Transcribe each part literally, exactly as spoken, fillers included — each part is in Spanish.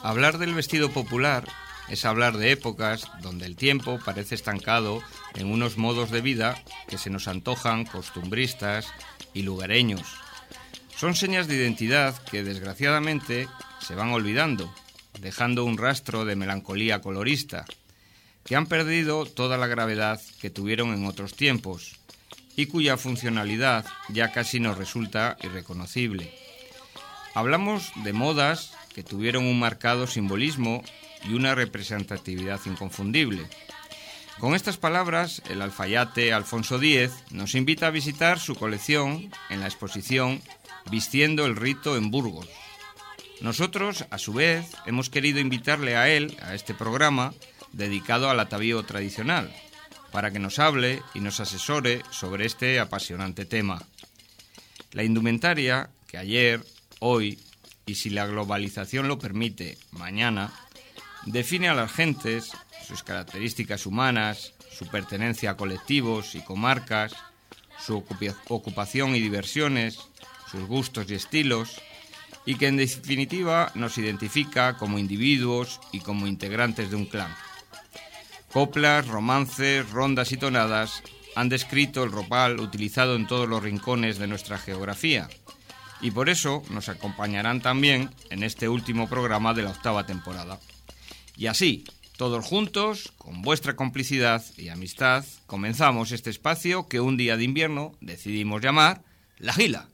Hablar del vestido popular es hablar de épocas donde el tiempo parece estancado en unos modos de vida que se nos antojan costumbristas y lugareños. Son señas de identidad que desgraciadamente se van olvidando, dejando un rastro de melancolía colorista, que han perdido toda la gravedad que tuvieron en otros tiempos y cuya funcionalidad ya casi nos resulta irreconocible. Hablamos de modas que tuvieron un marcado simbolismo y una representatividad inconfundible. Con estas palabras, el alfayate Alfonso Díez nos invita a visitar su colección en la exposición Vistiendo el Rito en Burgos. Nosotros, a su vez, hemos querido invitarle a él a este programa dedicado al atavío tradicional, para que nos hable y nos asesore sobre este apasionante tema. La indumentaria que ayer, hoy y si la globalización lo permite, mañana, define a las gentes, sus características humanas, su pertenencia a colectivos y comarcas, su ocupación y diversiones, sus gustos y estilos, y que en definitiva nos identifica como individuos y como integrantes de un clan. Coplas, romances, rondas y tonadas han descrito el ropal utilizado en todos los rincones de nuestra geografía, y por eso nos acompañarán también en este último programa de la octava temporada. Y así, todos juntos, con vuestra complicidad y amistad, comenzamos este espacio que un día de invierno decidimos llamar La Gila.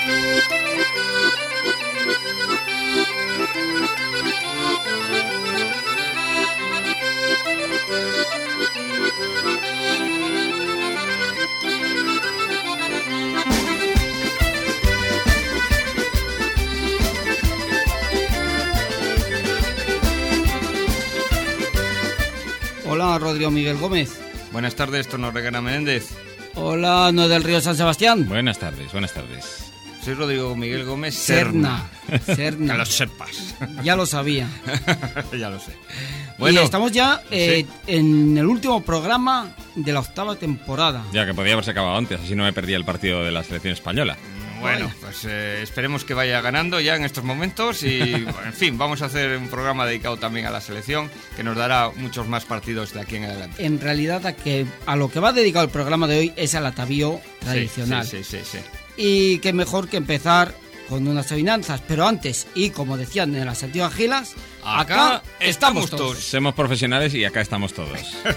Hola, Rodrigo Miguel Gómez. Buenas tardes, Tono Regana Menéndez. Hola, no del Río San Sebastián. Buenas tardes, buenas tardes. Soy Rodrigo Miguel Gómez Serna. Serna. Serna. Que lo sepas. Ya lo sabía. Ya lo sé. Bueno, y estamos ya eh, sí. en el último programa de la octava temporada. Ya, que podía haberse acabado antes, así no me perdía el partido de la selección española. Bueno, Vaya. pues eh, esperemos que vaya ganando ya en estos momentos y, en fin, vamos a hacer un programa dedicado también a la selección que nos dará muchos más partidos de aquí en adelante. En realidad, a, que, a lo que va dedicado el programa de hoy es al atavío tradicional. Sí, sí, sí, sí, sí. Y qué mejor que empezar con unas adivinanzas. Pero antes, y como decían en las antiguas gilas, acá, acá estamos todos. todos. Somos profesionales y acá estamos todos.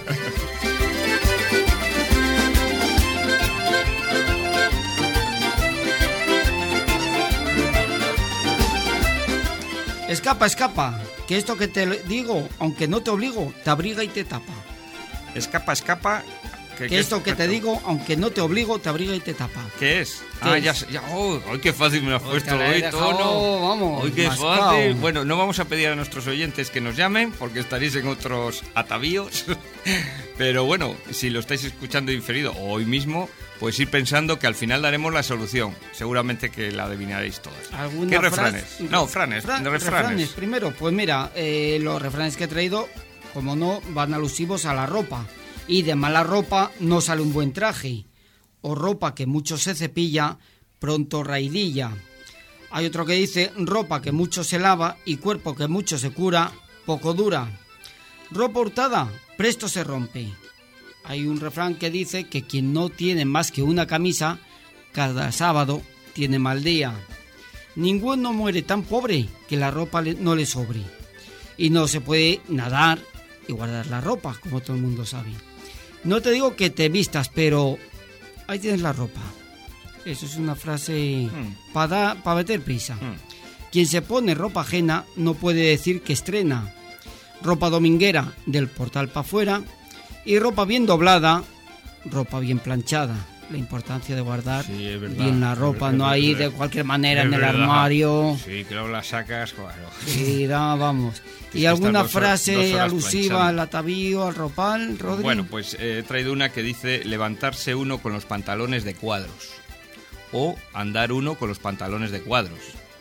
Escapa, escapa, que esto que te digo, aunque no te obligo, te abriga y te tapa. Escapa, escapa. Que, que esto que te digo, aunque no te obligo, te abriga y te tapa. ¿Qué es? ¿Qué ah, es? ya, ya. Oh, ¡ay, qué fácil me lo has puesto hoy, dejado, Tono! Vamos, ¡Ay, qué mascao. fácil! Bueno, no vamos a pedir a nuestros oyentes que nos llamen, porque estaréis en otros atavíos. Pero bueno, si lo estáis escuchando diferido o hoy mismo, pues ir pensando que al final daremos la solución. Seguramente que la adivinaréis todas. ¿Qué refranes? Frase? No, franes, Fra- refranes. refranes. Primero, pues mira, eh, los refranes que he traído, como no, van alusivos a la ropa. Y de mala ropa no sale un buen traje, o ropa que mucho se cepilla, pronto raidilla. Hay otro que dice, ropa que mucho se lava y cuerpo que mucho se cura, poco dura. Ropa hurtada, presto se rompe. Hay un refrán que dice que quien no tiene más que una camisa, cada sábado tiene mal día. Ninguno muere tan pobre que la ropa no le sobre. Y no se puede nadar y guardar la ropa, como todo el mundo sabe. No te digo que te vistas, pero ahí tienes la ropa. Eso es una frase Mm. para pa meter prisa. Mm. Quien se pone ropa ajena no puede decir que estrena. Ropa dominguera del portal para afuera y ropa bien doblada, ropa bien planchada. La importancia de guardar Sí, es verdad. bien la ropa, Es no verdad. ahí de cualquier manera Es en el verdad. armario. Sí, que luego la sacas, claro. Sí, da, vamos. Que ¿Y es que alguna estás dos horas- frase dos horas alusiva planchando. al atavío, al ropal, Rodri? Bueno, pues eh, he traído una que dice levantarse uno con los pantalones de cuadros o andar uno con los pantalones de cuadros.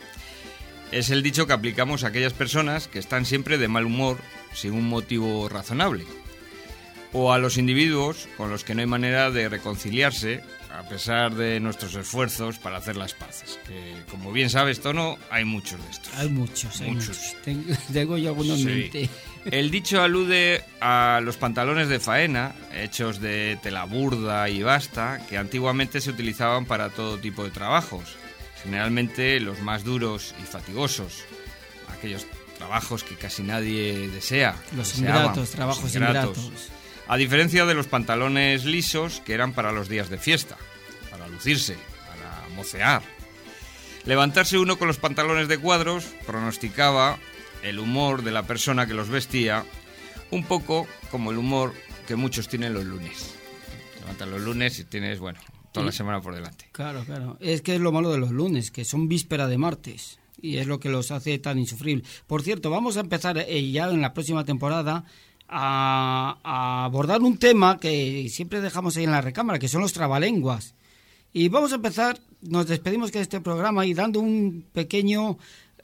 Es el dicho que aplicamos a aquellas personas que están siempre de mal humor sin un motivo razonable, o a los individuos con los que no hay manera de reconciliarse a pesar de nuestros esfuerzos para hacer las paces. Que, como bien sabes, Tono, hay muchos de estos. Hay muchos, hay Muchos. muchos. Tengo, tengo yo algunos en Sí. mente. El dicho alude a los pantalones de faena, hechos de tela burda y basta, que antiguamente se utilizaban para todo tipo de trabajos, generalmente los más duros y fatigosos, aquellos trabajos que casi nadie desea. Los deseaban, ingratos, trabajos los ingratos. ingratos. A diferencia de los pantalones lisos, que eran para los días de fiesta, para lucirse, para mocear. Levantarse uno con los pantalones de cuadros pronosticaba el humor de la persona que los vestía, un poco como el humor que muchos tienen los lunes. Levantas los lunes y tienes, bueno, toda la semana por delante. Claro, claro. Es que es lo malo de los lunes, que son víspera de martes. Y es lo que los hace tan insufribles. Por cierto, vamos a empezar eh, ya en la próxima temporada a, a abordar un tema que siempre dejamos ahí en la recámara, que son los trabalenguas. Y vamos a empezar, nos despedimos de este programa y dando un pequeño...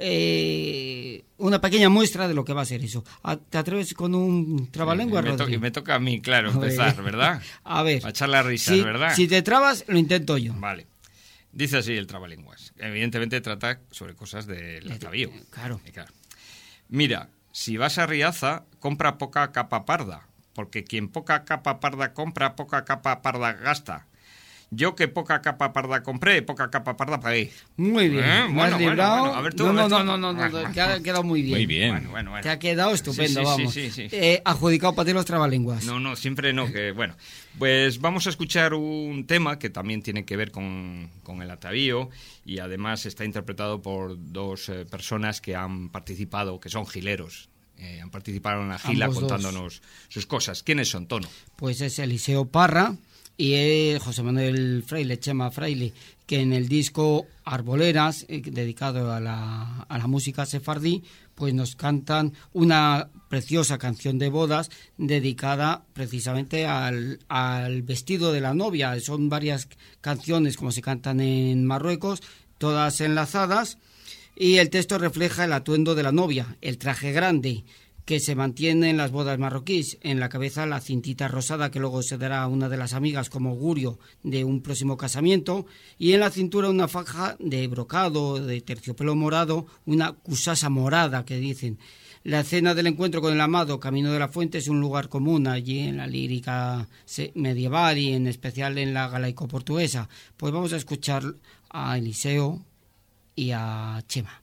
Eh, una pequeña muestra de lo que va a ser eso. ¿Te atreves con un trabalengua, y, me to- Rodri? y me toca a mí, claro, A ver. empezar, ¿verdad? A ver. A echar las risas, si, ¿verdad? Si te trabas, lo intento yo. Vale. Dice así el trabalenguas. Evidentemente trata sobre cosas del atavío. Claro. Y claro. Mira, si vas a Riaza, compra poca capa parda, porque quien poca capa parda compra, poca capa parda gasta. Yo que poca capa parda compré, poca capa parda pagué. Muy bien. Eh, Me bueno, has librado. bueno, bueno. A ver tú, no, a ver no, tú. no, no, no, no, te ha quedado muy bien. Muy bien. Bueno, bueno, bueno. Te ha quedado estupendo, Sí, sí, vamos. sí, sí, sí. Eh, adjudicado para ti los trabalenguas. No, no, siempre no, que bueno. Pues vamos a escuchar un tema que también tiene que ver con, con el atavío y además está interpretado por dos eh, personas que han participado, que son gileros. Eh, han participado en la gila Ambos dos. contándonos sus cosas. ¿Quiénes son, Tono? Pues es Eliseo Parra y es José Manuel Fraile, Chema Fraile, que en el disco Arboleras, eh, dedicado a la, a la música sefardí, pues nos cantan una preciosa canción de bodas dedicada precisamente al, al vestido de la novia. Son varias canciones como se cantan en Marruecos, todas enlazadas, y el texto refleja el atuendo de la novia, el traje grande que se mantiene en las bodas marroquíes, en la cabeza la cintita rosada que luego se dará a una de las amigas como augurio de un próximo casamiento, y en la cintura una faja de brocado, de terciopelo morado, una cusasa morada que dicen. La escena del encuentro con el amado, Camino de la Fuente, es un lugar común allí en la lírica medieval y en especial en la galaico-portuguesa. Pues vamos a escuchar a Eliseo y a Chema.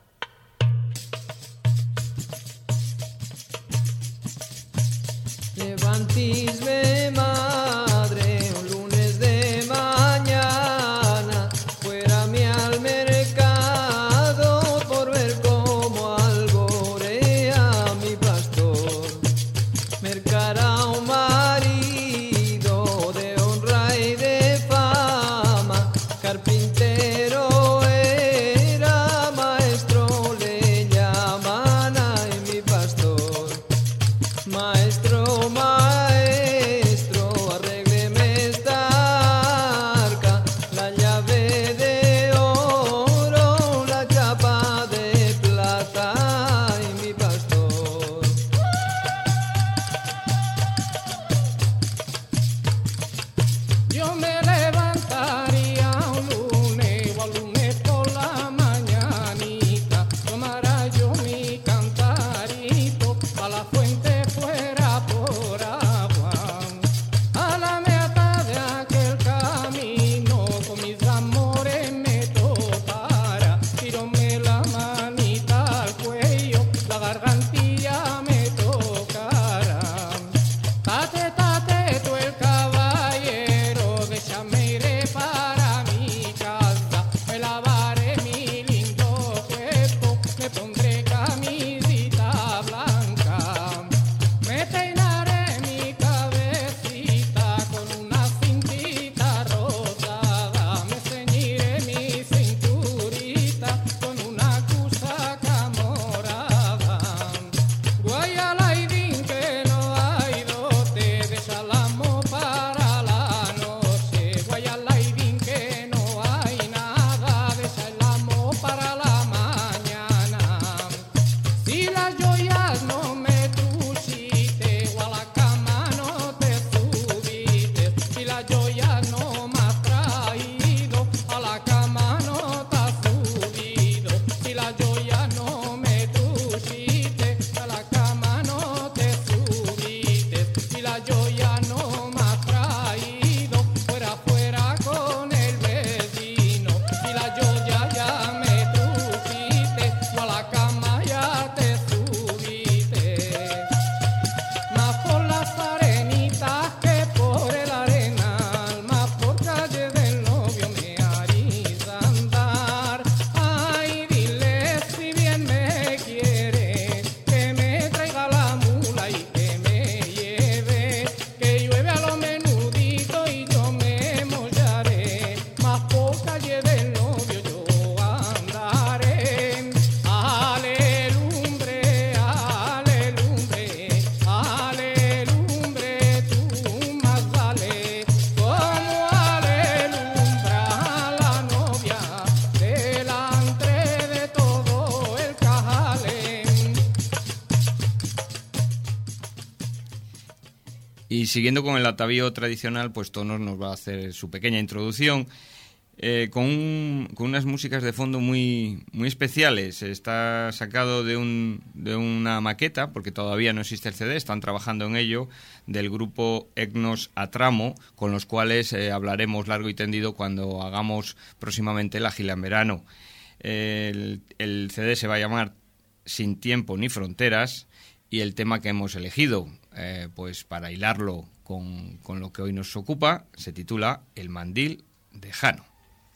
Levantisme, madre, un lunes de mañana, fuérame al mercado por ver cómo alborea mi pastor. Mercará un marido de honra y de fama, carpintero era, maestro le llaman a mi pastor. Maestro, maestro, Y siguiendo con el atavío tradicional, pues Tonos nos va a hacer su pequeña introducción eh, con, un, con unas músicas de fondo muy, muy especiales. Está sacado de, un, de una maqueta, porque todavía no existe el C D, están trabajando en ello, del grupo Egnos Atramo, con los cuales eh, hablaremos largo y tendido cuando hagamos próximamente la gira en verano. El, el C D se va a llamar Sin Tiempo ni Fronteras, y el tema que hemos elegido, eh, pues para hilarlo con, con lo que hoy nos ocupa, se titula El Mandil de Jano.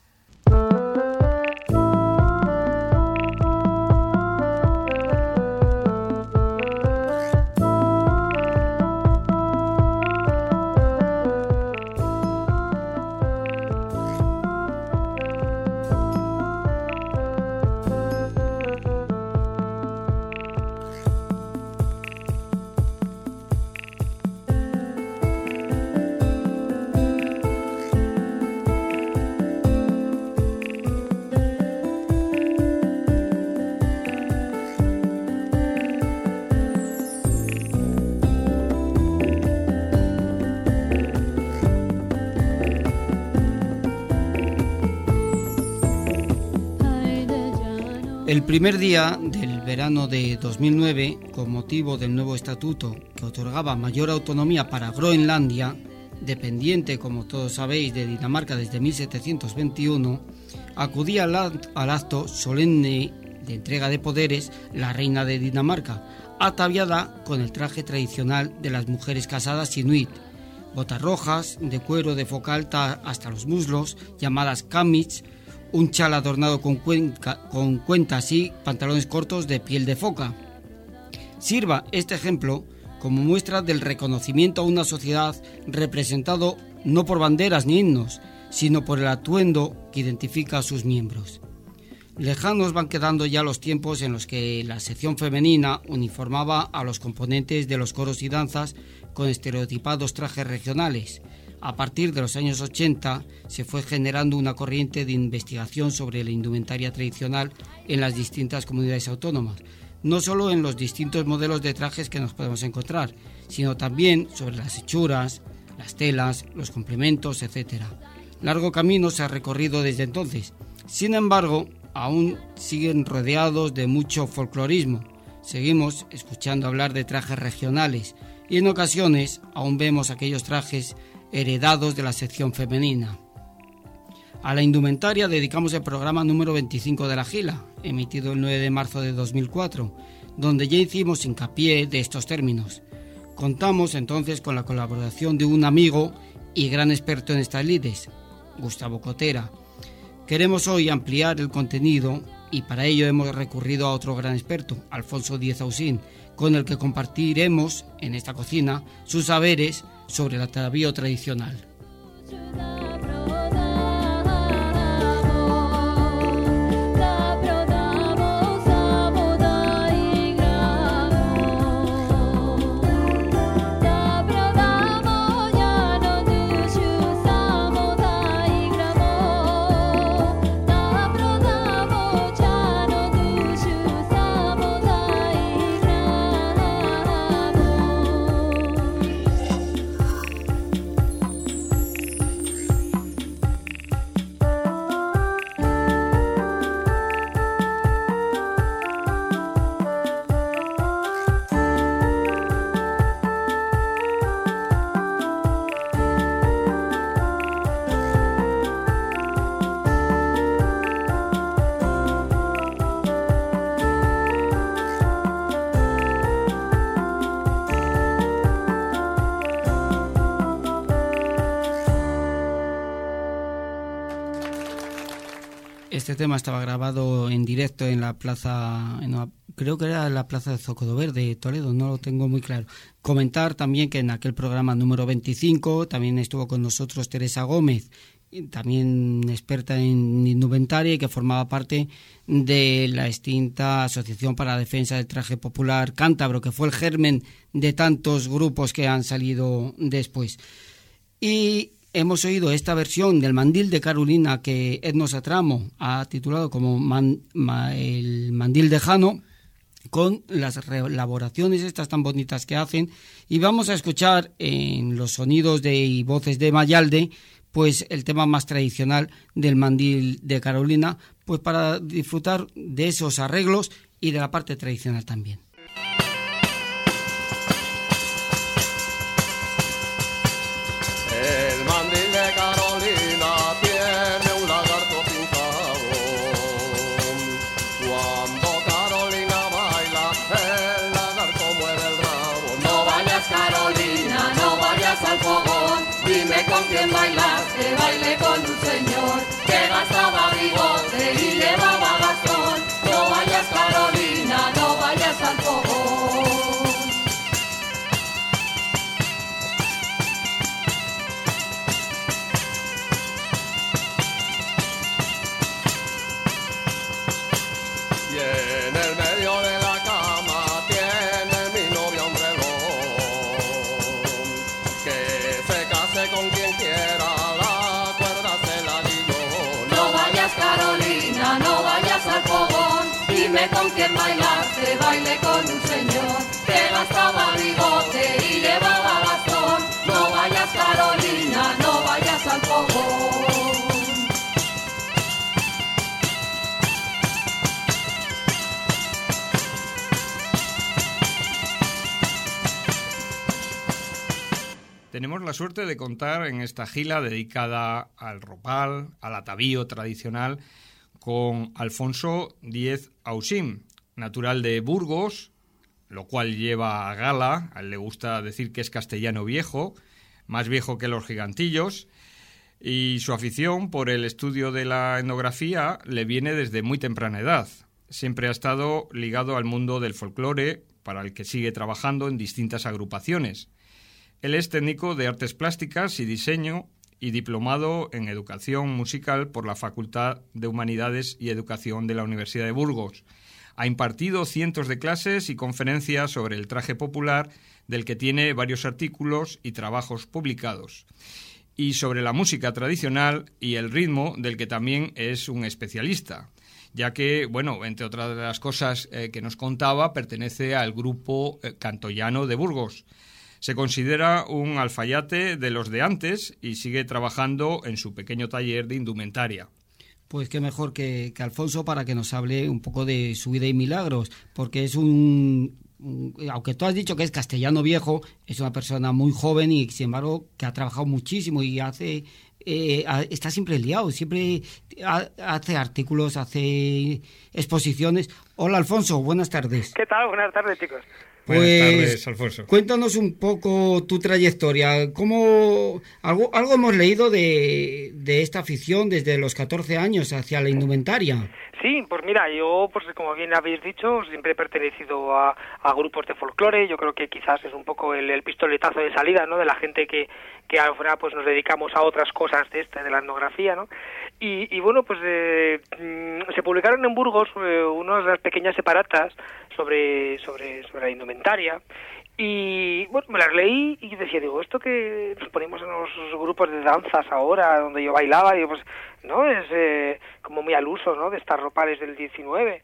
El primer día del verano de dos mil nueve, con motivo del nuevo estatuto que otorgaba mayor autonomía para Groenlandia, dependiente, como todos sabéis, de Dinamarca desde mil setecientos veintiuno, acudía al, al acto solemne de entrega de poderes la reina de Dinamarca, ataviada con el traje tradicional de las mujeres casadas inuit, botas rojas de cuero de foca alta hasta los muslos, llamadas kamits, un chal adornado con, cuenca, con cuentas y pantalones cortos de piel de foca. Sirva este ejemplo como muestra del reconocimiento a una sociedad representado no por banderas ni himnos, sino por el atuendo que identifica a sus miembros. Lejanos van quedando ya los tiempos en los que la sección femenina uniformaba a los componentes de los coros y danzas con estereotipados trajes regionales. A partir de los años ochenta se fue generando una corriente de investigación sobre la indumentaria tradicional en las distintas comunidades autónomas, no solo en los distintos modelos de trajes que nos podemos encontrar, sino también sobre las hechuras, las telas, los complementos, etcétera. Largo camino se ha recorrido desde entonces. Sin embargo, aún siguen rodeados de mucho folclorismo. Seguimos escuchando hablar de trajes regionales y en ocasiones aún vemos aquellos trajes heredados de la sección femenina. A la indumentaria dedicamos el programa número veinticinco de la gira, emitido el nueve de marzo de dos mil cuatro, donde ya hicimos hincapié de estos términos. Contamos entonces con la colaboración de un amigo y gran experto en estas lides, Gustavo Cotera. Queremos hoy ampliar el contenido y para ello hemos recurrido a otro gran experto, Alfonso Díez Ausín, con el que compartiremos en esta cocina sus saberes sobre el atavío tradicional. Este tema estaba grabado en directo en la plaza, en la, creo que era en la plaza de Zocodover de Toledo, no lo tengo muy claro. Comentar también que en aquel programa número veinticinco también estuvo con nosotros Teresa Gómez, también experta en indumentaria y que formaba parte de la extinta Asociación para la Defensa del Traje Popular Cántabro, que fue el germen de tantos grupos que han salido después. Y hemos oído esta versión del mandil de Carolina que Egnos Atramo ha titulado como man, ma, el mandil de Jano, con las elaboraciones estas tan bonitas que hacen, y vamos a escuchar en los sonidos de y voces de Mayalde pues el tema más tradicional del mandil de Carolina, pues para disfrutar de esos arreglos y de la parte tradicional también. El mandil de Carolina tiene un lagarto pintado. Cuando Carolina baila, el lagarto mueve el rabo. No vayas, Carolina, no vayas al fogón. Dime con quién bailas, que baile con un señor que gastaba bigote y llevaba bastón. No vayas, Carolina, no vayas al fogón. Y en el medio de la cama tiene mi novia un reloj. Que se case con quien quiera, la cuerda se la di yo. No vayas, Carolina, no vayas al fogón. Dime con quién bailar, que baile con un señor que gastaba bigote y llevaba bastón. No vayas, Carolina, no vayas al fogón. Tenemos la suerte de contar en esta gila dedicada al ropal, al atavío tradicional, con Alfonso Díez Ausim, natural de Burgos, lo cual lleva a gala, a él le gusta decir que es castellano viejo, más viejo que los gigantillos, y su afición por el estudio de la etnografía le viene desde muy temprana edad. Siempre ha estado ligado al mundo del folclore, para el que sigue trabajando en distintas agrupaciones. Él es técnico de artes plásticas y diseño y diplomado en educación musical por la Facultad de Humanidades y Educación de la Universidad de Burgos. Ha impartido cientos de clases y conferencias sobre el traje popular, del que tiene varios artículos y trabajos publicados, y sobre la música tradicional y el ritmo, del que también es un especialista, ya que, bueno, entre otras de las cosas eh, que nos contaba, pertenece al grupo eh, Cantoyano de Burgos. Se considera un alfayate de los de antes y sigue trabajando en su pequeño taller de indumentaria. Pues qué mejor que, que Alfonso para que nos hable un poco de su vida y milagros, porque es un, un... Aunque tú has dicho que es castellano viejo, es una persona muy joven y, sin embargo, que ha trabajado muchísimo y hace... Eh, está siempre liado, siempre hace artículos, hace exposiciones. Hola, Alfonso, buenas tardes. ¿Qué tal? Buenas tardes, chicos. Pues, Buenas tardes, Alfonso. Cuéntanos un poco tu trayectoria. ¿Cómo, algo, algo hemos leído de, de esta afición desde los catorce años hacia la indumentaria? Sí, pues mira, yo, pues como bien habéis dicho, siempre he pertenecido a, a grupos de folclore. Yo creo que quizás es un poco el, el pistoletazo de salida, ¿no?, de la gente que, que ahora pues nos dedicamos a otras cosas de esta, de la etnografía, ¿no? Y, y bueno, pues eh, se publicaron en Burgos eh, unas pequeñas separatas sobre, sobre, sobre la indumentaria. Y bueno, me las leí y decía, digo, esto que nos ponemos en los grupos de danzas ahora, donde yo bailaba, digo, pues no, es eh, como muy al uso, ¿no?, de estas ropales del diecinueve.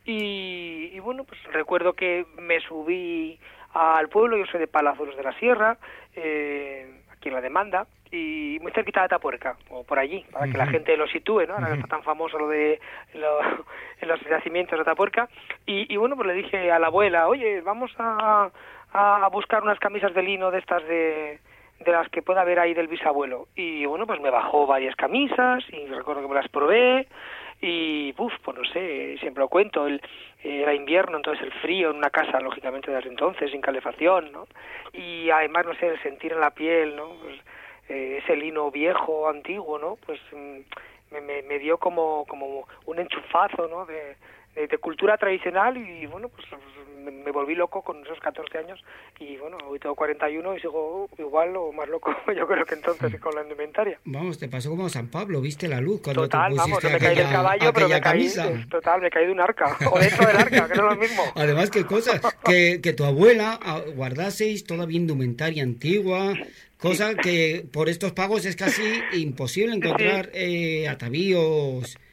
Y, y bueno, pues recuerdo que me subí al pueblo, yo soy de Palazuelos de la Sierra, eh, aquí en la Demanda, y muy cerquita de Atapuerca, o por allí, para que la gente lo sitúe, ¿no? Ahora que está tan famoso lo de lo, en los yacimientos de Atapuerca. Y, y bueno, pues le dije a la abuela, oye, vamos a, a buscar unas camisas de lino de estas de, de las que pueda haber ahí del bisabuelo. Y bueno, pues me bajó varias camisas y recuerdo que me las probé. Y, uff, pues no sé, siempre lo cuento, el, era invierno, entonces el frío en una casa, lógicamente, desde entonces, sin calefacción, ¿no? Y además, no sé, el sentir en la piel, ¿no?, pues, eh, ese lino viejo, antiguo, ¿no?, pues me, me, me dio como, como un enchufazo, ¿no?, de, de, de cultura tradicional. Y bueno, pues me, me volví loco con esos catorce años y bueno, hoy tengo cuarenta y uno y sigo igual o más loco, yo creo que entonces, con la indumentaria. Vamos, te pasó como a San Pablo, viste la luz cuando total, te pusiste vamos, no me caí del caballo, pero me caí, camisa. Total, me caí de un arca, o dentro del arca, que no es lo mismo. Además, qué cosa, que, que tu abuela guardaseis todavía indumentaria antigua, cosa que por estos pagos es casi imposible encontrar eh, atavíos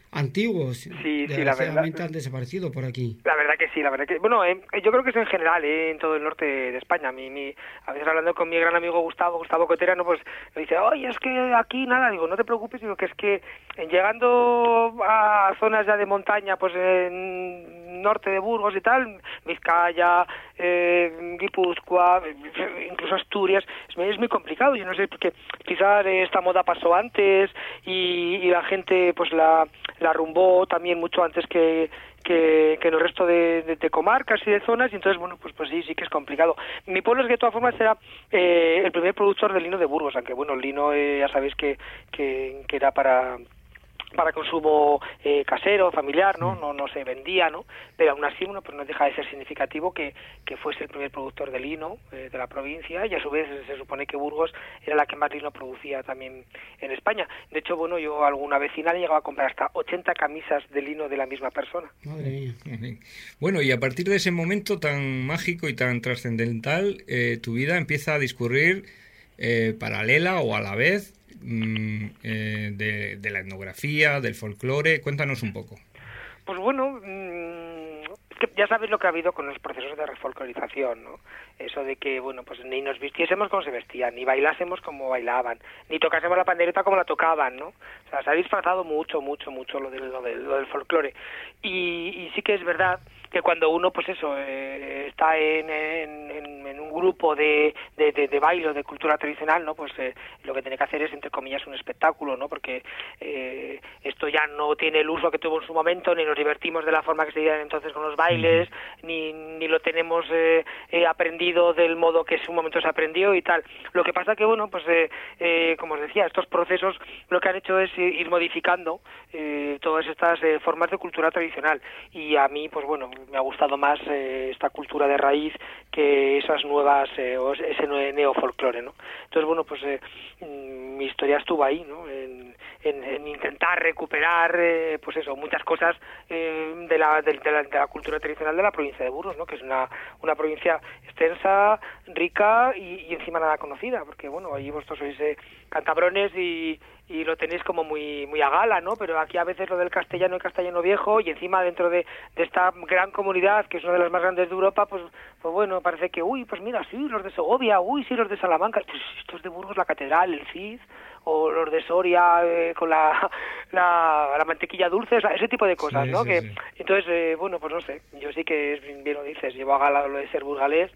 antiguos. Sí, sí, la Desgraciadamente verdad. han desaparecido por aquí. La verdad que sí, la verdad que... Bueno, eh, yo creo que es en general, eh, en todo el norte de España. Mi, mi, a veces hablando con mi gran amigo Gustavo, Gustavo Coterano, pues me dice, oye, es que aquí nada, digo, no te preocupes, digo que es que en llegando a zonas ya de montaña, pues en norte de Burgos y tal, Vizcaya, eh, Guipúzcoa, incluso Asturias, es, es muy complicado. Yo no sé, porque quizás esta moda pasó antes y, y la gente pues la, la rumbó también mucho antes que que, que en el resto de, de, de comarcas y de zonas, y entonces, bueno, pues pues sí, sí que es complicado. Mi pueblo es que de todas formas era eh, el primer productor de lino de Burgos, aunque bueno, el lino eh, ya sabéis que, que, que era para para consumo eh, casero, familiar, ¿no? No no se vendía, ¿no? Pero aún así, bueno, pues no deja de ser significativo que, que fuese el primer productor de lino eh, de la provincia, y a su vez se supone que Burgos era la que más lino producía también en España. De hecho, bueno, yo a alguna vecina le llegaba a comprar hasta ochenta camisas de lino de la misma persona. Madre mía. Bueno, y a partir de ese momento tan mágico y tan trascendental, eh, tu vida empieza a discurrir eh, paralela o a la vez Eh, de, de la etnografía, del folclore. Cuéntanos un poco. Pues bueno, mmm, es que ya sabéis lo que ha habido con los procesos de refolclorización, ¿no? Eso de que, bueno, pues ni nos vistiésemos como se vestían, ni bailásemos como bailaban, ni tocásemos la pandereta como la tocaban, ¿no? O sea, se ha disfrazado mucho, mucho, mucho lo del, lo del, lo del folclore. Y, y sí que es verdad que cuando uno, pues eso, eh, está en, en, en, en un grupo de, de, de, de baile o de cultura tradicional, ¿no? Pues eh, lo que tiene que hacer es, entre comillas, un espectáculo, ¿no? Porque eh, esto ya no tiene el uso que tuvo en su momento, ni nos divertimos de la forma que se dieron entonces con los bailes, uh-huh. ni, ni lo tenemos eh, eh, aprendido del modo que en su momento se aprendió y tal. Lo que pasa que, bueno, pues eh, eh, como os decía, estos procesos lo que han hecho es ir modificando eh, todas estas eh, formas de cultura tradicional, y a mí, pues bueno, me ha gustado más eh, esta cultura de raíz que esas nuevas, eh, o ese neofolclore, ¿no? Entonces, bueno, pues eh, mi historia estuvo ahí, ¿no? En, en, en intentar recuperar, eh, pues eso, muchas cosas eh, de, la, de, de, la, de la cultura tradicional de la provincia de Burgos, ¿no? Que es una, una provincia extensa, rica y, y encima nada conocida, porque, bueno, allí vosotros sois eh, cantabrones y y lo tenéis como muy muy a gala, ¿no? Pero aquí a veces lo del castellano y castellano viejo, y encima dentro de, de esta gran comunidad, que es una de las más grandes de Europa, pues pues bueno, parece que, uy, pues mira, sí, los de Segovia, uy, sí, los de Salamanca, pues estos de Burgos, la catedral, el Cid, o los de Soria eh, con la, la la mantequilla dulce, o sea, ese tipo de cosas, sí, ¿no? Sí, que sí. Entonces, eh, bueno, pues no sé, yo sí que, bien lo dices, llevo a gala lo de ser burgalés,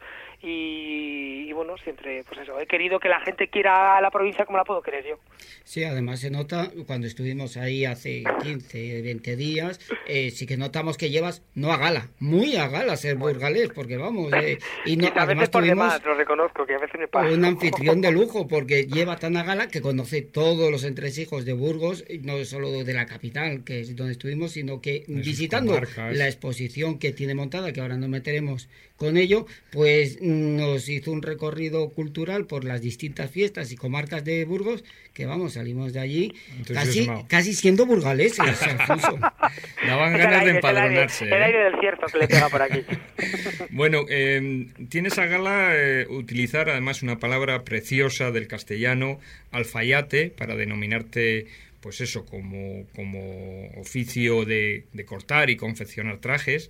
y, y bueno, siempre, pues eso, he querido que la gente quiera a la provincia como la puedo querer yo. Sí, además se nota, cuando estuvimos ahí hace quince, veinte días, eh, sí que notamos que llevas, no a gala, muy a gala ser burgalés, porque vamos, eh, y no, y a además veces por tuvimos demás, lo reconozco, que a veces me pasa. Un anfitrión de lujo, porque lleva tan a gala que conoce todos los entresijos de Burgos, no solo de la capital, que es donde estuvimos, sino que en visitando comarcas. La exposición que tiene montada, que ahora nos meteremos con ello, pues nos hizo un recorrido cultural por las distintas fiestas y comarcas de Burgos, que vamos, salimos de allí casi, casi siendo burgaleses, Alfonso. Daban ganas aire, de empadronarse. El aire, ¿eh? el aire del cierto que le pega por aquí. Bueno, eh, tienes a gala eh, utilizar además una palabra preciosa del castellano, alfayate, para denominarte, pues eso, como, como oficio de, de cortar y confeccionar trajes.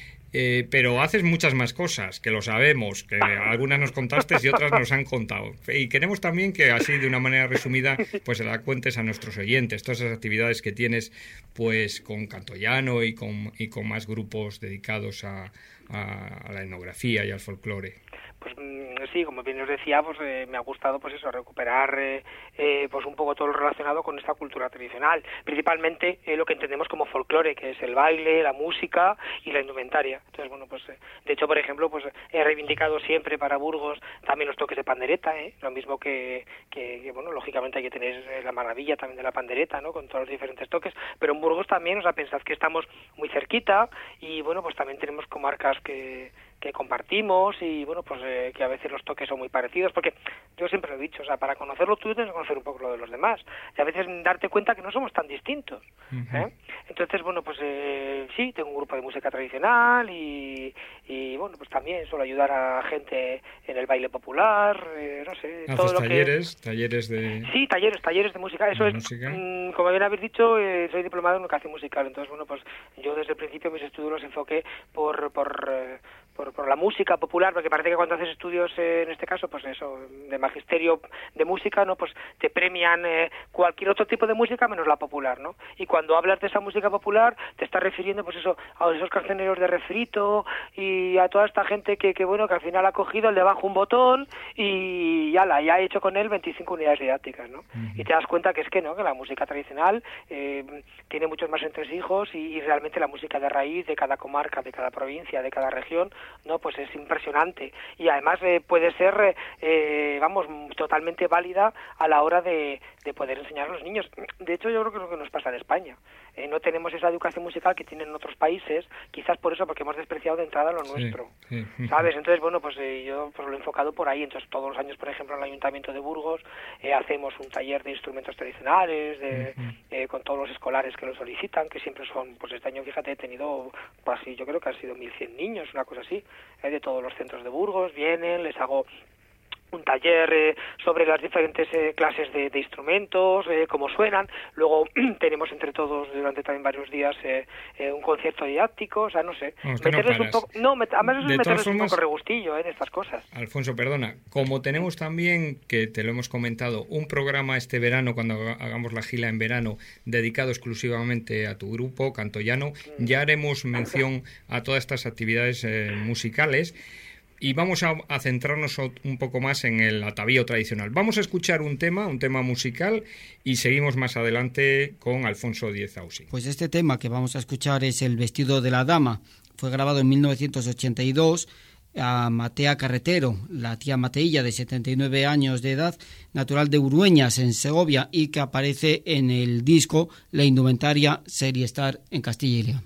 Eh, pero haces muchas más cosas, que lo sabemos, que algunas nos contaste y otras nos han contado. Y queremos también que así, de una manera resumida, pues se la cuentes a nuestros oyentes, todas esas actividades que tienes pues con Cantollano y con, y con más grupos dedicados a, a, a la etnografía y al folclore. Pues sí, como bien os decía, pues eh, me ha gustado pues eso, recuperar eh, eh, pues un poco todo lo relacionado con esta cultura tradicional, principalmente eh, lo que entendemos como folclore, que es el baile, la música y la indumentaria. Entonces, bueno, pues eh, de hecho, por ejemplo, pues he reivindicado siempre para Burgos también los toques de pandereta, ¿eh? Lo mismo que, que, que, bueno, lógicamente hay que tener la maravilla también de la pandereta, ¿no? Con todos los diferentes toques, pero en Burgos también, o sea, pensad que estamos muy cerquita y, bueno, pues también tenemos comarcas que que compartimos y bueno, pues eh, que a veces los toques son muy parecidos, porque yo siempre lo he dicho, o sea, para conocer lo tuyo tienes que conocer un poco lo de los demás y a veces darte cuenta que no somos tan distintos. Uh-huh. ¿eh? Entonces, bueno, pues eh, sí, tengo un grupo de música tradicional y, y bueno, pues también suelo ayudar a gente en el baile popular, eh, no sé, ¿Haces todo lo talleres, que... talleres de...? Sí, talleres, talleres de música, eso ¿De es, música? Mm, como bien habéis dicho, eh, soy diplomado en educación musical, entonces, bueno, pues yo desde el principio mis estudios los enfoqué por... por eh, Por, por la música popular, porque parece que cuando haces estudios, eh, en este caso, pues eso, de magisterio de música, ¿no? Pues te premian eh, cualquier otro tipo de música menos la popular, ¿no? Y cuando hablas de esa música popular, te estás refiriendo, pues eso, a esos cancioneros de refrito y a toda esta gente que, que bueno, que al final ha cogido el de abajo un botón y ya la, ya ha hecho con él veinticinco unidades didácticas, ¿no? Uh-huh. Y te das cuenta que es que, ¿no? Que la música tradicional eh, tiene muchos más entresijos y, y realmente la música de raíz de cada comarca, de cada provincia, de cada región, no, pues es impresionante y además eh, puede ser, eh, vamos, totalmente válida a la hora de, de poder enseñar a los niños. De hecho, yo creo que es lo que nos pasa en España. Eh, no tenemos esa educación musical que tienen en otros países, quizás por eso, porque hemos despreciado de entrada lo nuestro, sí, sí. ¿sabes? Entonces, bueno, pues eh, yo pues, lo he enfocado por ahí. Entonces, todos los años, por ejemplo, en el Ayuntamiento de Burgos eh, hacemos un taller de instrumentos tradicionales, de, uh-huh. eh, con todos los escolares que lo solicitan, que siempre son, pues este año, fíjate, he tenido, pues así, yo creo que han sido mil cien niños, una cosa así, eh, de todos los centros de Burgos, vienen, les hago un taller eh, sobre las diferentes eh, clases de, de instrumentos, eh, cómo suenan. Luego tenemos entre todos durante también varios días eh, eh, un concierto didáctico, o sea, no sé. Vamos, que meterles no un poco, no, met, además es meterles formas, un poco regustillo eh, en estas cosas. Alfonso, perdona, como tenemos también, que te lo hemos comentado, un programa este verano, cuando hagamos la gira en verano, dedicado exclusivamente a tu grupo, Cantollano, mm. ya haremos mención a todas estas actividades eh, musicales. Y vamos a, a centrarnos un poco más en el atavío tradicional. Vamos a escuchar un tema, un tema musical, y seguimos más adelante con Alfonso Díez Ausi. Pues este tema que vamos a escuchar es El vestido de la dama. Fue grabado en mil novecientos ochenta y dos a Matea Carretero, la tía Mateilla, de setenta y nueve años de edad, natural de Urueñas, en Segovia, y que aparece en el disco La Indumentaria Serie Star en Castilla y León.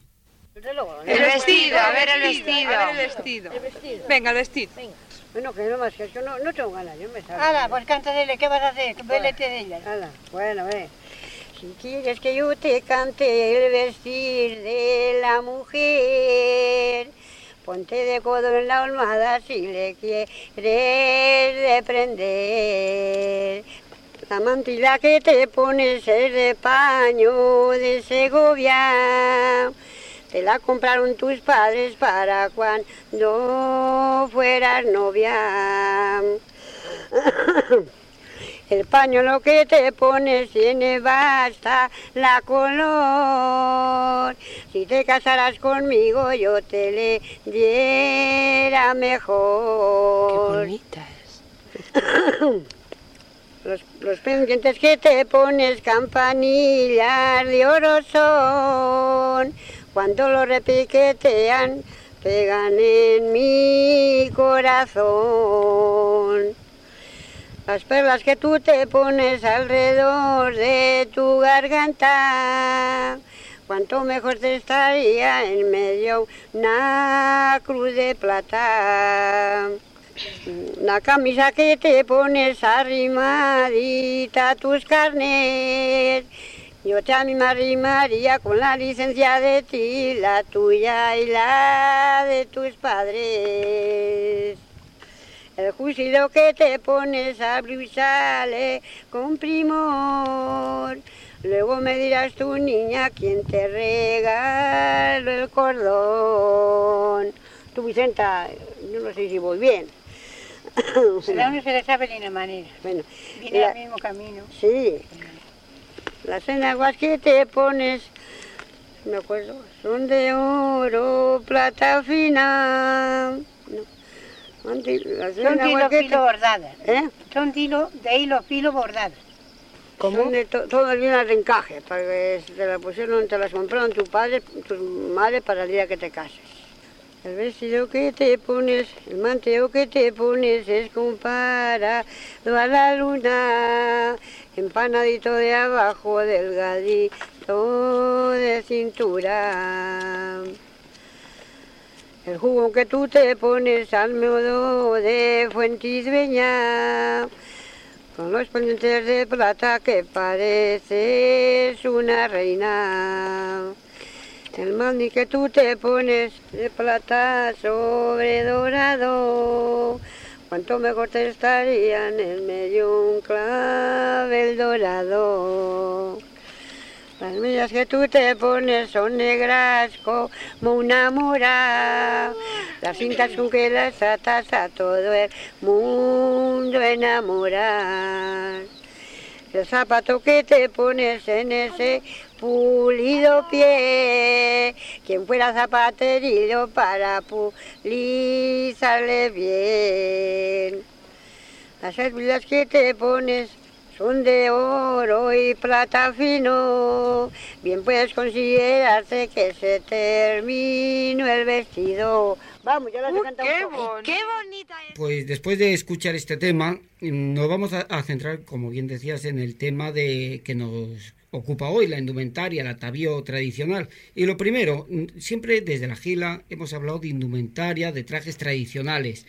El vestido, a ver el vestido. A ver el vestido. El vestido. Venga, el vestido. Venga. Bueno, que no más, que yo no, no tengo ganas, yo me salgo. Hala, pues cántale, ¿qué vas a hacer? Vélete de ella. Hala, bueno, ve. Si quieres que yo te cante el vestir de la mujer, ponte de codo en la almohada si le quieres reprender. La mantilla que te pones es de paño de Segovia. Te la compraron tus padres para cuando fueras novia. El pañuelo que te pones tiene basta la color. Si te casaras conmigo yo te le diera mejor. Qué bonita es. Los, los pendientes que te pones campanillas de oro son. Cuando lo repiquetean, pegan en mi corazón. Las perlas que tú te pones alrededor de tu garganta, cuánto mejor te estaría en medio una cruz de plata. La camisa que te pones arrimadita a tus carnes, yo te arrimaría con la licencia de ti, la tuya y la de tus padres. El fusilo que te pones abre y sale con primor. Luego me dirás tu niña quién te regaló el cordón. Tú, Vicenta, yo no sé si voy bien. Será uno se le sabe de una manera. Bueno, viene la, al mismo camino. Sí. Las enaguas que te pones, me acuerdo, son de oro, plata fina. No. Son de hilo que filo bordadas. ¿Eh? Son de hilo, de hilo filo bordadas. ¿Cómo? Son de to todas bien de encaje, para que te las pusieron, te las compraron tu padre, tu madre para el día que te cases. El vestido que te pones, el manteo que te pones es comparado a la luna, empanadito de abajo, delgadito de cintura. El jugo que tú te pones al modo de Fuentisbeña, con los pendientes de plata que pareces una reina. El mandi que tú te pones de plata sobre dorado, cuánto mejor te estaría en el medio un clavel dorado. Las medias que tú te pones son negras como una mora, las cintas con que las atas a todo el mundo enamorar. El zapato que te pones en ese pulido pie, quien fuera zapaterillo para pulizarle bien. Las herbillas que te pones son de oro y plata fino, bien puedes considerarse que se terminó el vestido. Vamos, ya las he cantado qué, un poco. bon- ¡Qué bonita es! Pues después de escuchar este tema, nos vamos a, a centrar, como bien decías, en el tema de que nos ocupa hoy, la indumentaria, el atavío tradicional. Y lo primero, siempre desde la Gila hemos hablado de indumentaria, de trajes tradicionales.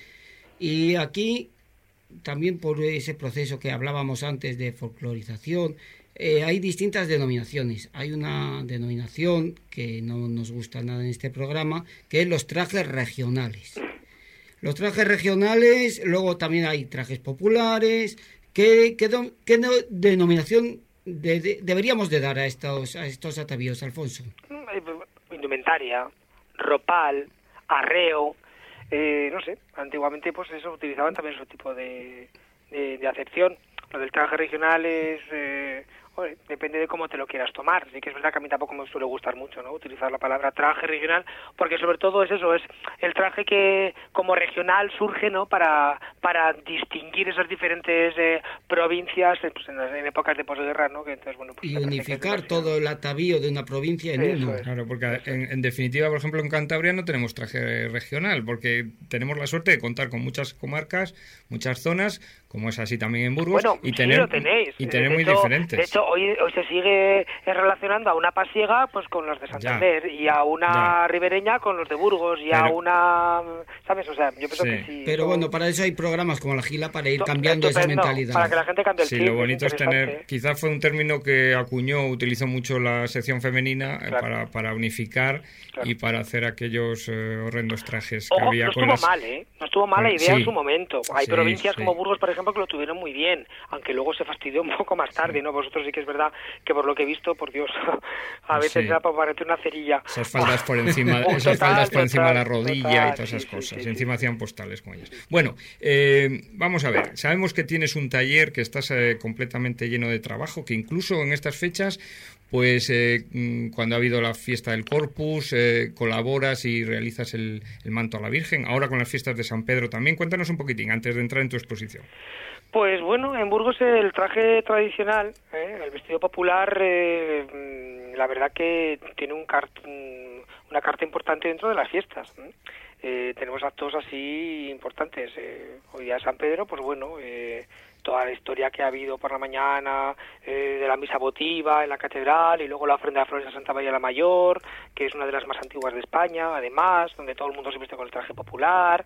Y aquí, también por ese proceso que hablábamos antes de folclorización, eh, hay distintas denominaciones. Hay una denominación que no nos gusta nada en este programa, que es los trajes regionales. Los trajes regionales, luego también hay trajes populares. ¿Qué, qué, do- qué no- denominación de- de- deberíamos de dar a estos, a estos atavíos, Alfonso? Indumentaria, ropal, arreo, eh, no sé, antiguamente pues eso, utilizaban también ese tipo de, de, de acepción. Lo del traje regional es, eh, oye, depende de cómo te lo quieras tomar. Sí que es verdad que a mí tampoco me suele gustar mucho, ¿no?, utilizar la palabra traje regional, porque sobre todo es eso, es el traje que como regional surge, ¿no?, para para distinguir esas diferentes eh, provincias eh, pues en, en épocas de posguerra, ¿no?, que entonces, bueno, pues, Y me parece que unificar es todo el atavío de una provincia en Eso uno. es. Claro, porque en, en definitiva, por ejemplo, en Cantabria no tenemos traje regional, porque tenemos la suerte de contar con muchas comarcas, muchas zonas, como es así también en Burgos, Bueno, y sí, tener, lo tenéis. y tener De muy hecho- diferentes. De hecho, hoy, hoy se sigue relacionando a una pasiega pues con los de Santander y a una ya. ribereña con los de Burgos y a Pero- una... ¿Sabes? O sea, yo pienso Sí. que sí. Pero eso- bueno, para eso hay programas como la Gila para ir esto- cambiando esa estupendo, mentalidad. Para que la gente cambie el Sí, chip, lo bonito es tener, interesante. quizás fue un término que acuñó, utilizó mucho la sección femenina eh, Claro. para, para unificar Claro. y para hacer aquellos eh, horrendos trajes que Ojo, había no con estuvo las... mal, ¿eh? No estuvo mal la con- idea sí. en su momento. Hay Sí, provincias sí. como Burgos, por ejemplo, que lo tuvieron muy bien, aunque luego se fastidió un poco más tarde, ¿no? Vosotros sí que es verdad que por lo que he visto, por Dios, a veces Sí. era para parecer una cerilla. Esas faldas por encima, Total, esas faldas por encima de la total, rodilla total, y todas esas sí, sí, cosas. sí, y sí. encima hacían postales con ellas. Bueno, eh, vamos a ver. Sabemos que tienes un taller, que estás eh, completamente lleno de trabajo, que incluso en estas fechas, pues eh, mm, cuando ha habido la fiesta del Corpus, eh, colaboras y realizas el, el manto a la Virgen. Ahora con las fiestas de San Pedro también. Cuéntanos un poquitín antes de entrar en tu exposición. Pues bueno, en Burgos el traje tradicional, ¿eh? el vestido popular, eh, mm, la verdad que tiene un cart mm, una carta importante dentro de las fiestas. ¿eh? Eh, tenemos actos así importantes. Eh, hoy día San Pedro, pues bueno, eh, toda la historia que ha habido por la mañana, eh, de la misa votiva en la catedral y luego la ofrenda de flores a Santa María la Mayor, que es una de las más antiguas de España, además, donde todo el mundo se viste con el traje popular.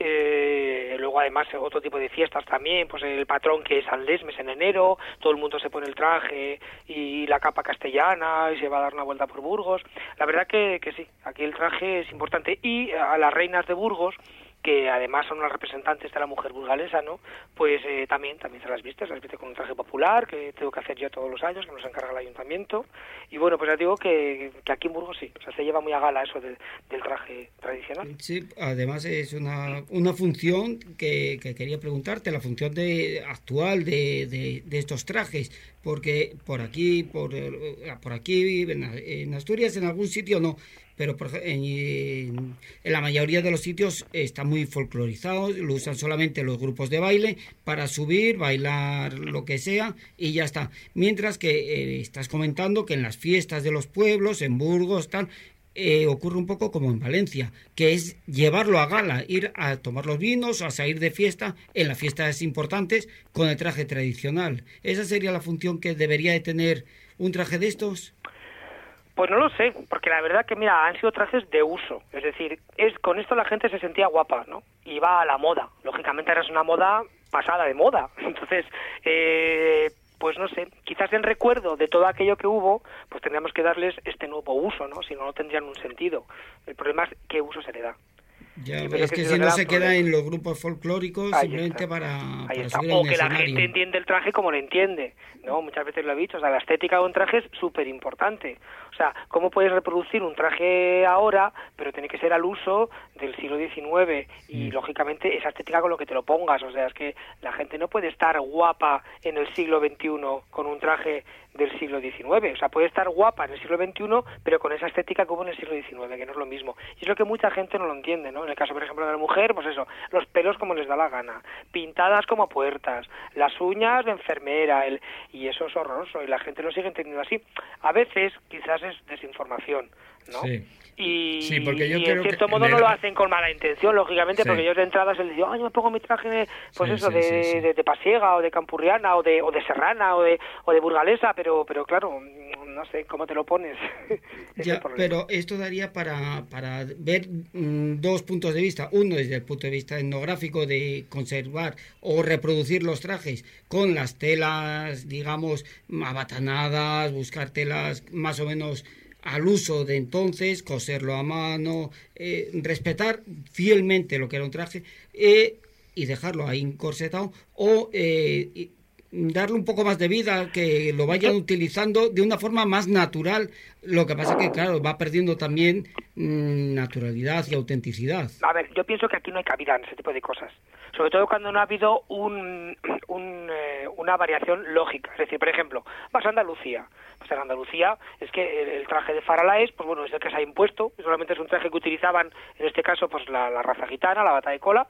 Eh, luego además otro tipo de fiestas también, pues el patrón que es San Lesmes en enero, todo el mundo se pone el traje y la capa castellana y se va a dar una vuelta por Burgos. La verdad que, que sí, aquí el traje es importante. Y a las reinas de Burgos, que además son las representantes de la mujer burgalesa, ¿no? Pues eh, también también se las viste, se las viste con un traje popular, que tengo que hacer yo todos los años, que nos encarga el ayuntamiento. Y bueno, pues ya digo que, que aquí en Burgos sí, o sea, se lleva muy a gala eso de, del traje tradicional. Sí, además es una, una función que, que quería preguntarte, la función de actual de, de, de estos trajes, porque por aquí, por, por aquí en, en Asturias, en algún sitio no, pero por, en, en, en la mayoría de los sitios está muy folclorizado, lo usan solamente los grupos de baile para subir, bailar lo que sea y ya está. Mientras que eh, estás comentando que en las fiestas de los pueblos, en Burgos, tal, eh, ocurre un poco como en Valencia, que es llevarlo a gala, ir a tomar los vinos, a salir de fiesta en las fiestas importantes con el traje tradicional. ¿Esa sería la función que debería de tener un traje de estos? Pues no lo sé, porque la verdad que, mira, han sido trajes de uso. Es decir, es con esto la gente se sentía guapa, ¿no? Iba a la moda. Lógicamente ahora es una moda pasada de moda. Entonces, eh, pues no sé, quizás en recuerdo de todo aquello que hubo, pues tendríamos que darles este nuevo uso, ¿no? Si no, no tendrían un sentido. El problema es qué uso se le da. Ya, es es que, que si no se queda problema. en los grupos folclóricos Ahí simplemente está. para, Ahí para está. subir O al que la escenario. gente entiende el traje como lo entiende, ¿no? Muchas veces lo he dicho, o sea, la estética de un traje es súper importante. O sea, ¿cómo puedes reproducir un traje ahora, pero tiene que ser al uso del siglo diecinueve? Y, mm. lógicamente, esa estética con lo que te lo pongas. O sea, es que la gente no puede estar guapa en el siglo veintiuno con un traje del siglo diecinueve. O sea, puede estar guapa en el siglo veintiuno, pero con esa estética que hubo en el siglo diecinueve, que no es lo mismo. Y es lo que mucha gente no lo entiende, ¿no? En el caso, por ejemplo, de la mujer, pues eso, los pelos como les da la gana, pintadas como puertas, las uñas de enfermera, el... y eso es horroroso, y la gente lo sigue entendiendo así. A veces, quizás es desinformación, ¿no? Sí. Y, sí, porque yo y creo en cierto que modo el... no lo hacen con mala intención, lógicamente, sí. porque ellos de entrada se les dice, ay, yo me pongo mi traje, pues sí, eso, sí, de, sí, sí. De, de pasiega, o de campurriana, o de, o de serrana, o de, o de burgalesa, pero, pero claro, no sé, ¿cómo te lo pones? Ya, pero esto daría para, para ver mmm, dos puntos de vista. Uno desde el punto de vista etnográfico, de conservar o reproducir los trajes con las telas, digamos, abatanadas, buscar telas más o menos al uso de entonces, coserlo a mano, eh, respetar fielmente lo que era un traje eh, y dejarlo ahí encorsetado, o eh, y darle un poco más de vida, que lo vayan utilizando de una forma más natural. Lo que pasa es que, claro, va perdiendo también mmm, naturalidad y autenticidad. A ver, yo pienso que aquí no hay cabida en ese tipo de cosas. Sobre todo cuando no ha habido un, un, eh, una variación lógica. Es decir, por ejemplo, vas a Andalucía. Pues en Andalucía es que el, el traje de faralaes, pues bueno, es el que se ha impuesto. Solamente es un traje que utilizaban, en este caso, pues la, la raza gitana, la bata de cola.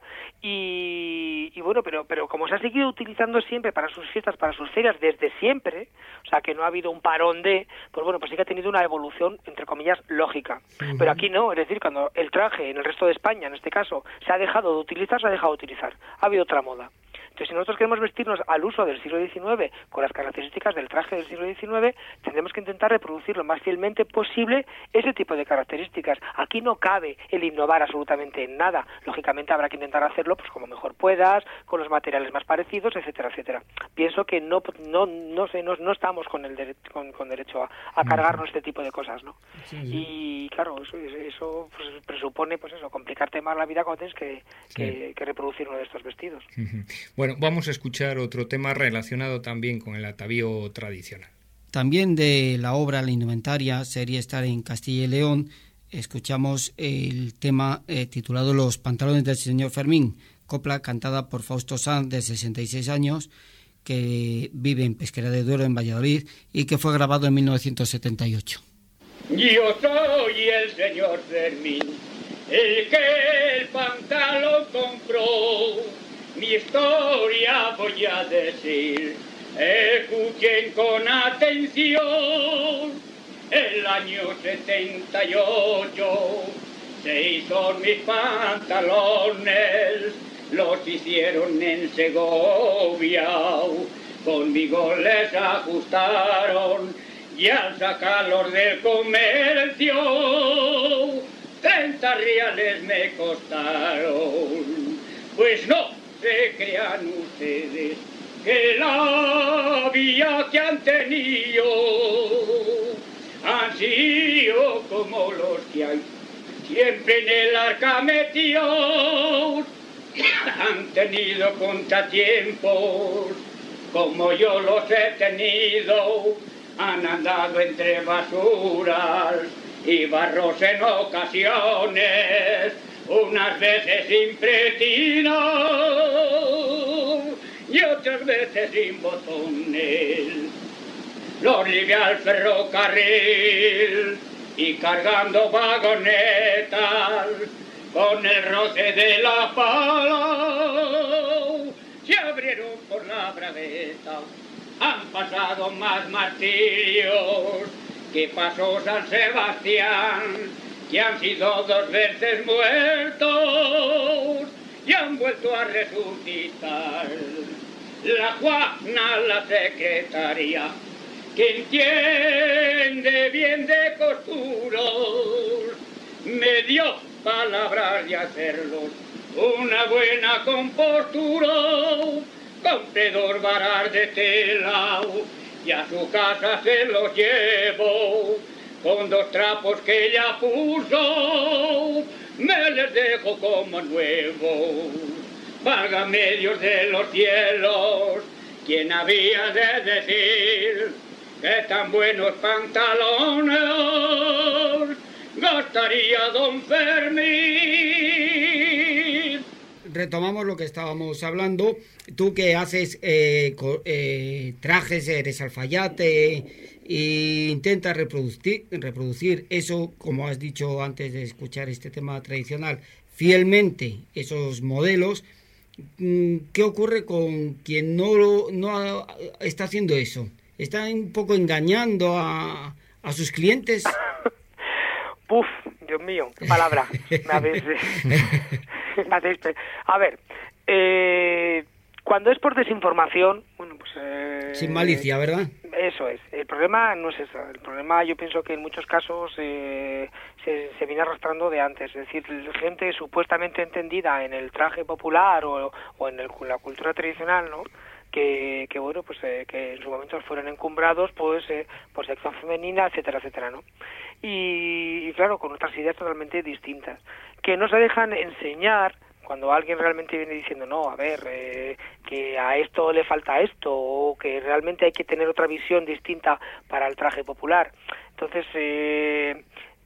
Y, y bueno, pero, pero como se ha seguido utilizando siempre para sus fiestas, para sus ferias, desde siempre, o sea, que no ha habido un parón de, pues bueno, pues sí que ha tenido una evolución, entre comillas, lógica. Uh-huh. Pero aquí no, es decir, cuando el traje en el resto de España, en este caso, se ha dejado de utilizar, se ha dejado de utilizar. Ha habido otra moda. Entonces, si nosotros queremos vestirnos al uso del siglo diecinueve, con las características del traje del siglo diecinueve, tendremos que intentar reproducir lo más fielmente posible ese tipo de características. Aquí no cabe el innovar absolutamente en nada. Lógicamente habrá que intentar hacerlo pues como mejor puedas, con los materiales más parecidos, etcétera, etcétera. Pienso que no no no sé, no, no estamos con el dere- con, con derecho a, a cargarnos este tipo de cosas, ¿no? Sí, sí. Y claro, eso, eso pues, presupone pues eso, complicarte más la vida cuando tienes que, sí. que, que reproducir uno de estos vestidos. Uh-huh. Bueno, vamos a escuchar otro tema relacionado también con el atavío tradicional. También de la obra La Indumentaria, serie estar en Castilla y León, escuchamos el tema eh, titulado Los pantalones del señor Fermín, copla cantada por Fausto Sanz, de sesenta y seis años, que vive en Pesquera de Duero, en Valladolid, y que fue grabado en mil novecientos setenta y ocho. Yo soy el señor Fermín, el que el pantalón compró. Mi historia voy a decir, escuchen con atención. El año setenta y ocho se hizo mis pantalones, los hicieron en Segovia, conmigo les ajustaron y al sacarlos del comercio, treinta reales me costaron. Pues no se crean ustedes que la vía que han tenido han sido como los que hay siempre en el arca metidos. Han tenido contratiempos como yo los he tenido, han andado entre basuras y barros en ocasiones, unas veces sin pretina y otras veces sin botones. Los libré al ferrocarril y cargando vagonetas, con el roce de la pala se abrieron por la braveta. Han pasado más martirios que pasó San Sebastián, que han sido dos veces muertos y han vuelto a resucitar. La Juana, la secretaria, quien tiene entiende bien de costuros, me dio palabras de hacerlos una buena compostura, compré dos varas de tela y a su casa se los llevo, con dos trapos que ella puso, me les dejo como nuevos. Válgame Dios de los cielos, ¿quién había de decir que tan buenos pantalones gastaría don Fermín? Retomamos lo que estábamos hablando. Tú que haces eh, co- eh, trajes, eres alfayate e intentas reproducir, reproducir eso, como has dicho antes de escuchar este tema tradicional, fielmente esos modelos. ¿Qué ocurre con quien no, lo- no está haciendo eso? ¿Está un poco engañando a, a sus clientes? Puf, Dios mío, qué palabra. Me habéis, me hacéis pe- A ver, eh, cuando es por desinformación, bueno, pues... Eh, Sin malicia, ¿verdad? Eso es. El problema no es eso. El problema, yo pienso que en muchos casos eh, se, se viene arrastrando de antes. Es decir, gente supuestamente entendida en el traje popular o, o en el, la cultura tradicional, ¿no? Que, que bueno, pues eh, que en su momento fueron encumbrados pues eh, por sección femenina, etcétera, etcétera, ¿no? Y, y claro, con otras ideas totalmente distintas, que no se dejan enseñar cuando alguien realmente viene diciendo, no, a ver, eh, que a esto le falta esto, o que realmente hay que tener otra visión distinta para el traje popular. Entonces, eh,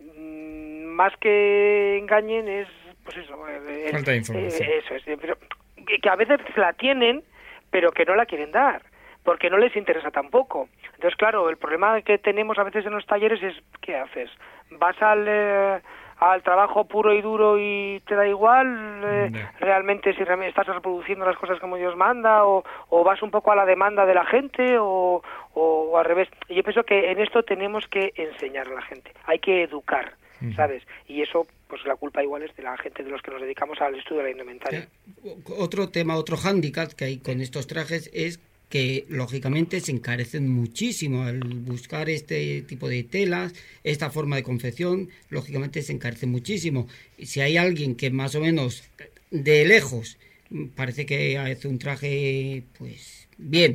más que engañen es, pues eso... Eh, falta de información. Eh, eso es, pero que, que a veces la tienen, pero que no la quieren dar, porque no les interesa tampoco. Entonces, claro, el problema que tenemos a veces en los talleres es, ¿qué haces? ¿Vas al, eh, al trabajo puro y duro y te da igual eh, No. realmente si realmente estás reproduciendo las cosas como Dios manda, o, o vas un poco a la demanda de la gente, o, o, o al revés? Y yo pienso que en esto tenemos que enseñar a la gente, hay que educar, ¿sabes? Y eso, pues la culpa igual es de la gente, de los que nos dedicamos al estudio de la indumentaria. Otro tema, otro hándicap que hay con estos trajes es que lógicamente se encarecen muchísimo al buscar este tipo de telas, esta forma de confección, lógicamente se encarece muchísimo. Y si hay alguien que más o menos de lejos parece que hace un traje pues bien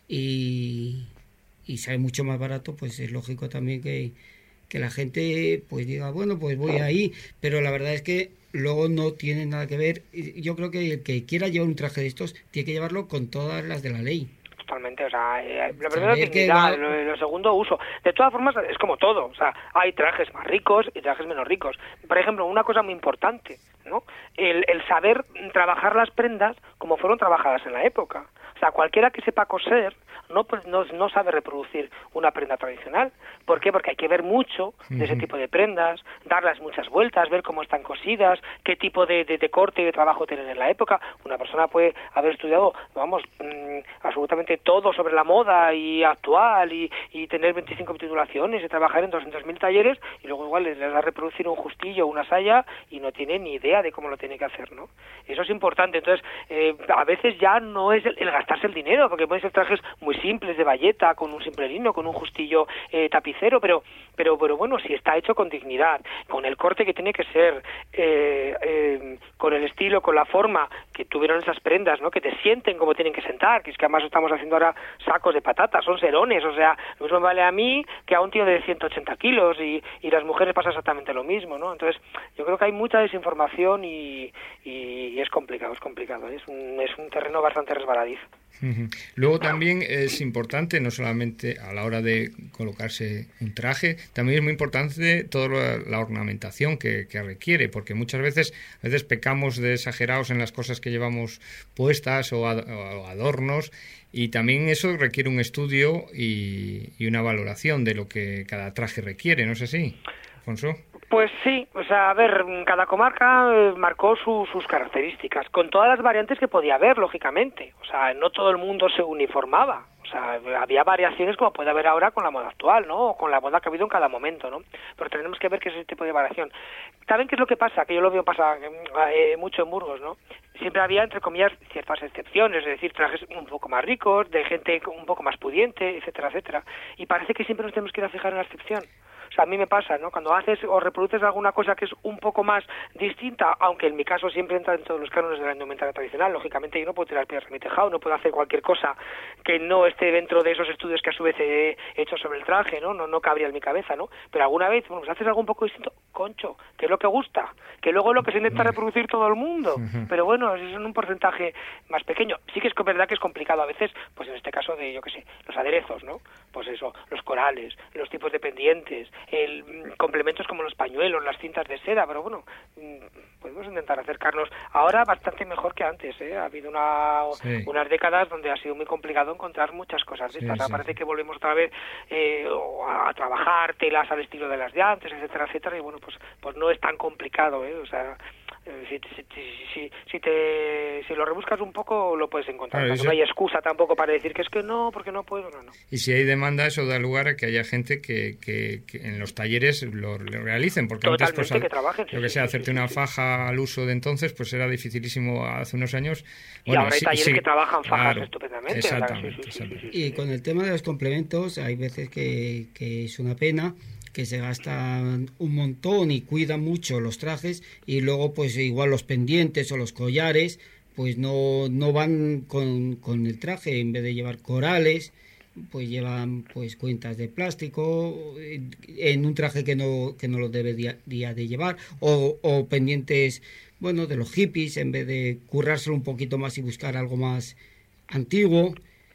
y, y sale mucho más barato, pues es lógico también que, que la gente pues diga, bueno, pues voy ahí, pero la verdad es que luego no tiene nada que ver. Yo creo que el que quiera llevar un traje de estos tiene que llevarlo con todas las de la ley. Totalmente, o sea, eh, lo primero Saber que dignidad, va- lo, lo segundo uso. De todas formas, es como todo, o sea, hay trajes más ricos y trajes menos ricos. Por ejemplo, una cosa muy importante, ¿no? El, el saber trabajar las prendas como fueron trabajadas en la época. O sea, cualquiera que sepa coser no, pues, no, no sabe reproducir una prenda tradicional. ¿Por qué? Porque hay que ver mucho de ese Ujú. tipo de prendas, darlas muchas vueltas, ver cómo están cosidas, qué tipo de, de, de corte y de trabajo tienen en la época. Una persona puede haber estudiado, vamos, mmm, absolutamente todo sobre la moda y actual y, y tener veinticinco titulaciones y trabajar en doscientos mil talleres y luego igual les da a reproducir un justillo, una saya y no tiene ni idea de cómo lo tiene que hacer, ¿no? Eso es importante. Entonces, eh, a veces ya no es el, el gastarse el dinero, porque pueden ser trajes muy simples de bayeta, con un simple lino, con un justillo eh, tapicero, pero, pero, pero bueno, si está hecho con dignidad, con el corte que tiene que ser, eh, eh, con el estilo, con la forma que tuvieron esas prendas, ¿no? Que te sienten como tienen que sentar, que es que además estamos haciendo ahora sacos de patatas, son serones, o sea, lo mismo me vale a mí que a un tío de ciento ochenta kilos y, y las mujeres pasa exactamente lo mismo, ¿no? Entonces, yo creo que hay mucha desinformación y, y, y es complicado, es complicado, ¿eh? es un, es un terreno bastante resbaladizo. Ujú. Luego también es importante, no solamente a la hora de colocarse un traje, también es muy importante toda la, la ornamentación que, que requiere, porque muchas veces, a veces pecamos de exagerados en las cosas que llevamos puestas o, ad, o adornos, y también eso requiere un estudio y, y una valoración de lo que cada traje requiere, ¿no es así, Alfonso? Pues sí, o sea, a ver, cada comarca eh, marcó su, sus características, con todas las variantes que podía haber, lógicamente. O sea, no todo el mundo se uniformaba. O O sea, había variaciones como puede haber ahora con la moda actual, ¿no? O con la moda que ha habido en cada momento, ¿no? Pero tenemos que ver qué es ese tipo de variación. ¿Saben qué es lo que pasa? Que yo lo veo pasar eh, mucho en Burgos, ¿no? Siempre había, entre comillas, ciertas excepciones, es decir, trajes un poco más ricos, de gente un poco más pudiente, etcétera, etcétera. Y parece que siempre nos tenemos que ir a fijar en la excepción. O sea, a mí me pasa, ¿no? Cuando haces o reproduces alguna cosa que es un poco más distinta, aunque en mi caso siempre entra en todos los cánones de la indumentaria tradicional, lógicamente yo no puedo tirar piedras en mi tejado, no puedo hacer cualquier cosa que no esté dentro de esos estudios que a su vez he hecho sobre el traje, ¿no? No, no cabría en mi cabeza, ¿no? Pero alguna vez, bueno, pues haces algo un poco distinto, concho, que es lo que gusta, que luego es lo que se intenta reproducir todo el mundo, pero bueno, es en un porcentaje más pequeño. Sí que es verdad que es complicado a veces, pues en este caso de, yo qué sé, los aderezos, ¿no? Pues eso, los corales, los tipos de pendientes, el complementos como los pañuelos, las cintas de seda, pero bueno, podemos intentar acercarnos ahora bastante mejor que antes, ¿eh? Ha habido una, sí. unas décadas donde ha sido muy complicado encontrar muchas cosas de estas. Sí, sí. Parece que volvemos otra vez eh, a trabajar telas al estilo de las de antes, etcétera, etcétera, y bueno, pues pues no es tan complicado, ¿eh? O sea, Si, si, si, si, te, si lo rebuscas un poco lo puedes encontrar. Claro, no hay excusa tampoco para decir que es que no, porque no puedo, no, no. Y si hay demanda, eso da lugar a que haya gente que, que, que en los talleres lo, lo realicen, porque totalmente, antes, pues, que trabajen. Lo que sea, sí, hacerte sí, una faja sí. al uso de entonces, pues era dificilísimo hace unos años. Y bueno, ahora hay sí, talleres sí, que trabajan fajas claro, estupendamente. Exactamente, claro, sí, sí, exactamente. Sí, sí, sí, y con el tema de los complementos, hay veces que, que es una pena que se gastan un montón y cuidan mucho los trajes y luego pues igual los pendientes o los collares pues no, no van con, con el traje, en vez de llevar corales pues llevan pues cuentas de plástico en un traje que no, que no lo debería de llevar o, o pendientes bueno de los hippies en vez de currárselo un poquito más y buscar algo más antiguo.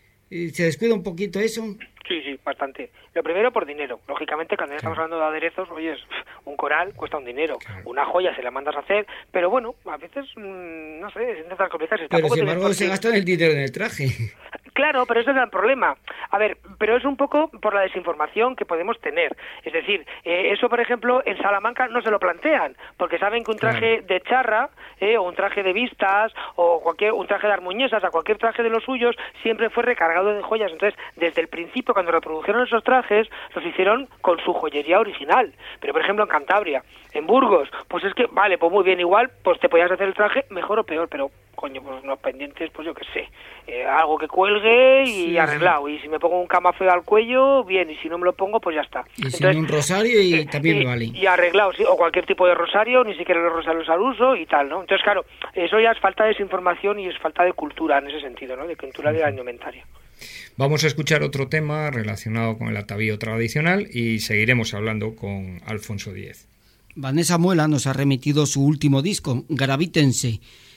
¿Se descuida un poquito eso? Sí, sí, bastante. Lo primero por dinero. Lógicamente, cuando ya estamos hablando de aderezos, oye, un coral cuesta un dinero. Claro. Una joya se la mandas a hacer, pero bueno, a veces, mmm, no sé, es intentar complicarse. Pero sin embargo se gastan el dinero en el traje. Claro, pero ese es el problema. A ver, pero es un poco por la desinformación que podemos tener. Es decir, eh, eso, por ejemplo, en Salamanca no se lo plantean, porque saben que un traje claro. de charra, eh, o un traje de vistas, o cualquier un traje de armuñesas, o cualquier traje de los suyos, siempre fue recargado de joyas. Entonces, desde el principio, cuando reprodujeron esos trajes, los hicieron con su joyería original. Pero, por ejemplo, en Cantabria, en Burgos, pues es que, vale, pues muy bien, igual, pues te podías hacer el traje mejor o peor, pero, coño, pues unos pendientes, pues yo qué sé, eh, algo que cuelgue y sí, arreglado. Sí. Y si me pongo un camafeo al cuello, bien, y si no me lo pongo, pues ya está. Y si no un rosario y eh, también y, me vale. Y arreglado, sí, o cualquier tipo de rosario, ni siquiera los rosarios al uso y tal, ¿no? Entonces, claro, eso ya es falta de desinformación y es falta de cultura en ese sentido, ¿no? De cultura uh-huh. de la indumentaria. Vamos a escuchar otro tema relacionado con el atavío tradicional y seguiremos hablando con Alfonso Díez. Vanessa Muela nos ha remitido su último disco, Gravítense,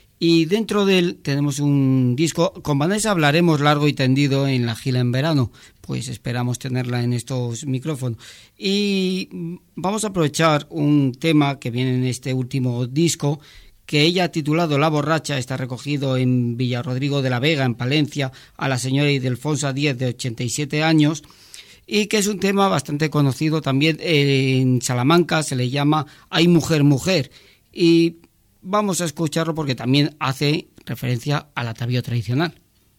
y dentro de él tenemos un disco. Con Vanessa hablaremos largo y tendido en la gira en verano, pues esperamos tenerla en estos micrófonos. Y vamos a aprovechar un tema que viene en este último disco, que ella ha titulado La Borracha, está recogido en Villarrodrigo de la Vega, en Palencia, a la señora Ildefonsa Díez, de ochenta y siete años, y que es un tema bastante conocido también en Salamanca, se le llama Ay Mujer, Mujer, y vamos a escucharlo porque también hace referencia al atavío tradicional.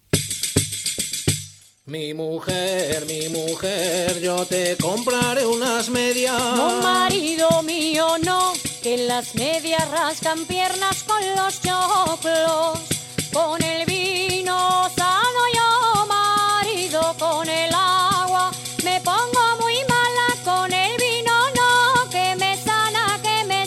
Mi mujer, mi mujer, yo te compraré unas medias. No, marido mío, no, que las medias rascan piernas con los choclos. Con el vino sano yo, marido, con el agua me pongo muy mala. Con el vino no, que me sana, que me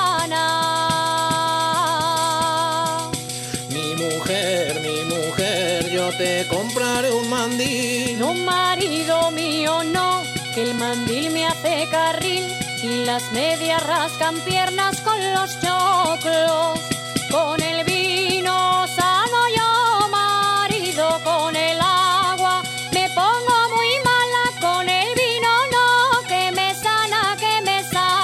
sana. Mi mujer, mi mujer, yo te compraré un mandil. No, marido mío, no, que el mandil me hace carril y las medias rascan piernas con los choclos. Con el vino sano yo, marido, con el agua me pongo muy mala. Con el vino no, que me sana, que me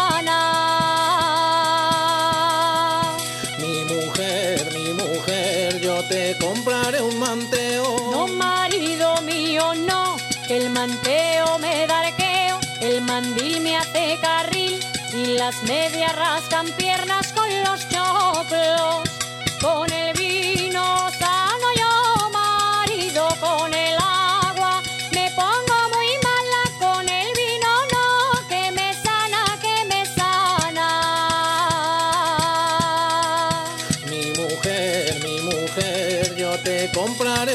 sana. Mi mujer, mi mujer, yo te compraré un manteo. No, marido mío, no, que el manteo me da arqueo, el mandil me hace carril y las medias rascan piernas con los choclos. Con el vino sano yo, marido, con el agua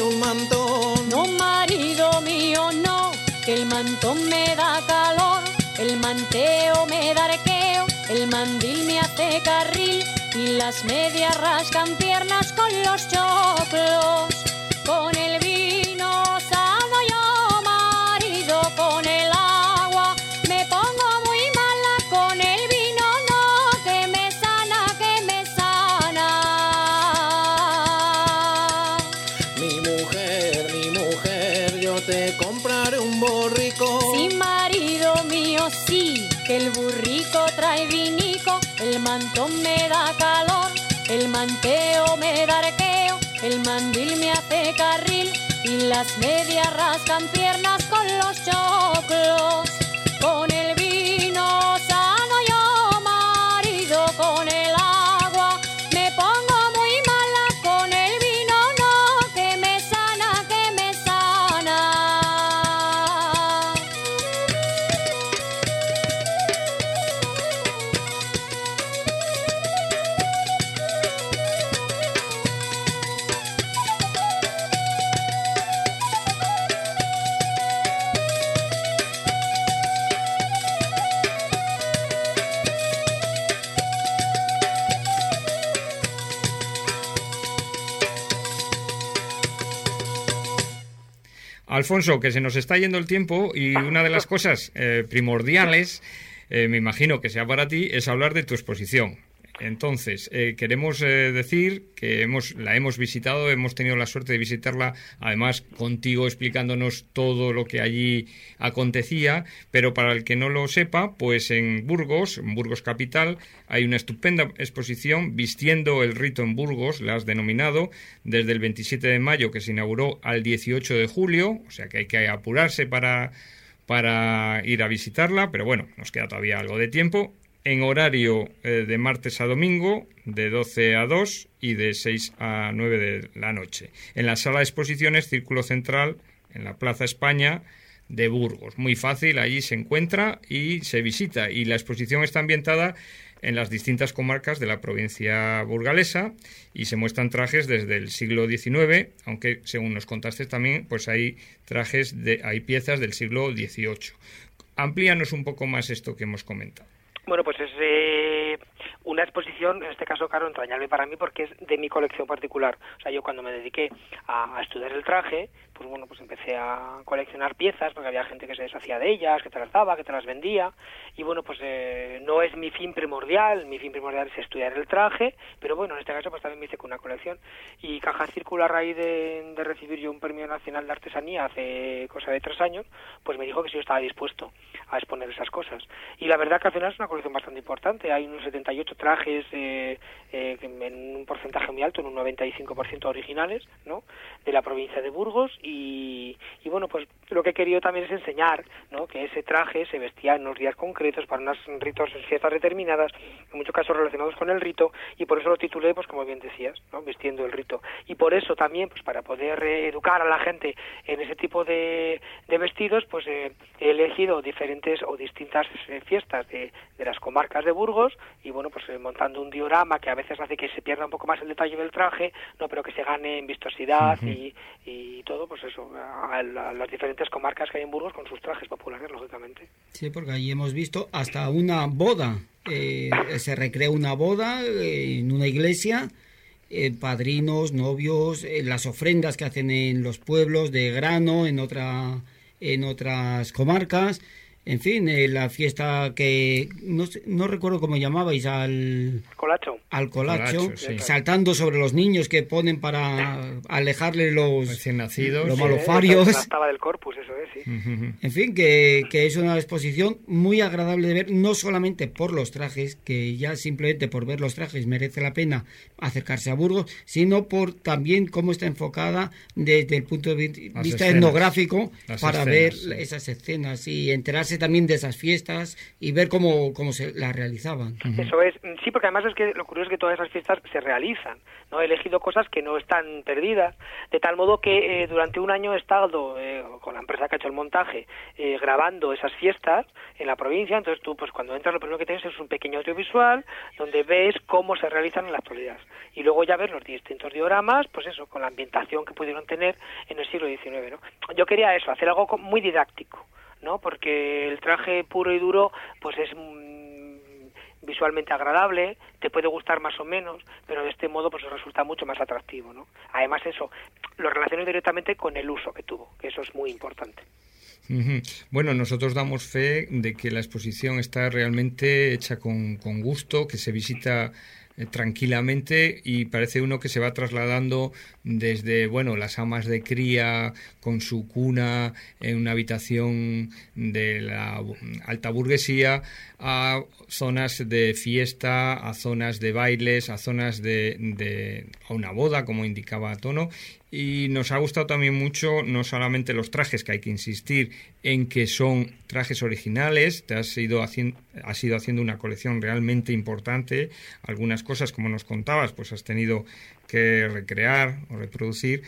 un mantón. No, marido mío, no, que el mantón me da calor, el manteo me da arqueo, el mandil me hace carril y las medias rascan piernas con los choclos. Con el vino sano yo, marido, con el agua me pongo muy mala, con el vino no, que me sana, que me sana. Mi mujer, mi mujer, yo te compraré un borrico. Sí, marido mío, sí, que el burrico trae vinico, el mantón me da calor, el manteo me da arqueo, el mandil me hace carril y las medias rascan piernas con los choclos. Con el vino sano yo, marido, con el agua me pongo muy mala, con el vino no, que me sana, que me sana. Alfonso, que se nos está yendo el tiempo y una de las cosas eh, primordiales, eh, me imagino que sea para ti, es hablar de tu exposición. Entonces, eh, queremos eh, decir que hemos, la hemos visitado, hemos tenido la suerte de visitarla, además contigo explicándonos todo lo que allí acontecía, pero para el que no lo sepa, pues en Burgos, en Burgos Capital, hay una estupenda exposición vistiendo el rito en Burgos, la has denominado, desde el veintisiete de mayo que se inauguró al dieciocho de julio, o sea que hay que apurarse para, para ir a visitarla, pero bueno, nos queda todavía algo de tiempo. En horario eh, de martes a domingo, de doce a dos y de seis a nueve de la noche. En la sala de exposiciones Círculo Central, en la Plaza España de Burgos. Muy fácil, allí se encuentra y se visita. Y la exposición está ambientada en las distintas comarcas de la provincia burgalesa y se muestran trajes desde el siglo diecinueve, aunque según nos contaste también, pues hay trajes, de, hay piezas del siglo dieciocho. Amplíanos un poco más esto que hemos comentado. Bueno, pues es eh, una exposición, en este caso, claro, entrañable para mí porque es de mi colección particular. O sea, yo cuando me dediqué a, a estudiar el traje, pues bueno, pues empecé a coleccionar piezas porque había gente que se deshacía de ellas, que te las daba, que te las vendía. Y bueno, pues eh, no es mi fin primordial, mi fin primordial es estudiar el traje, pero bueno, en este caso pues también me hice con una colección. Y Caja Círculo, a raíz de, de recibir yo un premio nacional de artesanía hace cosa de tres años, pues me dijo que si yo estaba dispuesto a exponer esas cosas. Y la verdad que al final es una colección bastante importante. Hay unos setenta y ocho trajes eh, eh, en un porcentaje muy alto, en un noventa y cinco por ciento originales, ¿no?, de la provincia de Burgos. Y, y bueno, pues lo que he querido también es enseñar, ¿no?, que ese traje se vestía en unos días concretos para unos ritos, fiestas determinadas, en muchos casos relacionados con el rito, y por eso lo titulé, pues como bien decías, ¿no?, Vistiendo el rito. Y por eso también, pues para poder eh, educar a la gente en ese tipo de, de vestidos, pues eh, he elegido diferentes o distintas eh, fiestas de, de las comarcas de Burgos, y bueno, pues eh, montando un diorama que a veces hace que se pierda un poco más el detalle del traje, no, pero que se gane en vistosidad. Uh-huh. y, y todo, pues eso, a, a las diferentes comarcas que hay en Burgos con sus trajes populares, lógicamente. Sí, porque allí hemos visto hasta una boda, eh, se recrea una boda eh, en una iglesia, eh, padrinos, novios, eh, las ofrendas que hacen en los pueblos de grano, en otra, en otras comarcas. En fin, eh, la fiesta que no sé, no recuerdo cómo llamabais, al colacho, al colacho, colacho sí. saltando sobre los niños que ponen para alejarle los recién nacidos, los sí, malofarios. La estaba del corpus, eso es, sí. Uh-huh. En fin, que, que es una exposición muy agradable de ver, no solamente por los trajes, que ya simplemente por ver los trajes merece la pena acercarse a Burgos, sino por también cómo está enfocada desde el punto de vista escenas, etnográfico para escenas, ver sí. esas escenas y enterarse enterarse también de esas fiestas y ver cómo, cómo se las realizaban. Eso es, sí, porque además es que lo curioso es que todas esas fiestas se realizan, ¿no? He elegido cosas que no están perdidas, de tal modo que eh, durante un año he estado eh, con la empresa que ha hecho el montaje eh, grabando esas fiestas en la provincia. Entonces tú, pues cuando entras, lo primero que tienes es un pequeño audiovisual donde ves cómo se realizan en la actualidad, y luego ya ves los distintos dioramas, pues eso, con la ambientación que pudieron tener en el siglo diecinueve, ¿no? Yo quería eso, hacer algo muy didáctico, ¿no? Porque el traje puro y duro pues es mmm, visualmente agradable, te puede gustar más o menos, pero de este modo pues resulta mucho más atractivo, ¿no? Además eso, lo relaciono directamente con el uso que tuvo, que eso es muy importante. Uh-huh. Bueno, nosotros damos fe de que la exposición está realmente hecha con, con gusto, que se visita eh, tranquilamente, y parece uno que se va trasladando desde, bueno, las amas de cría con su cuna en una habitación de la alta burguesía, a zonas de fiesta, a zonas de bailes, a zonas de, de a una boda, como indicaba Tono. Y nos ha gustado también mucho, no solamente los trajes, que hay que insistir en que son trajes originales. Te has ido haciendo, has ido haciendo una colección realmente importante. Algunas cosas, como nos contabas, pues has tenido que recrear o reproducir.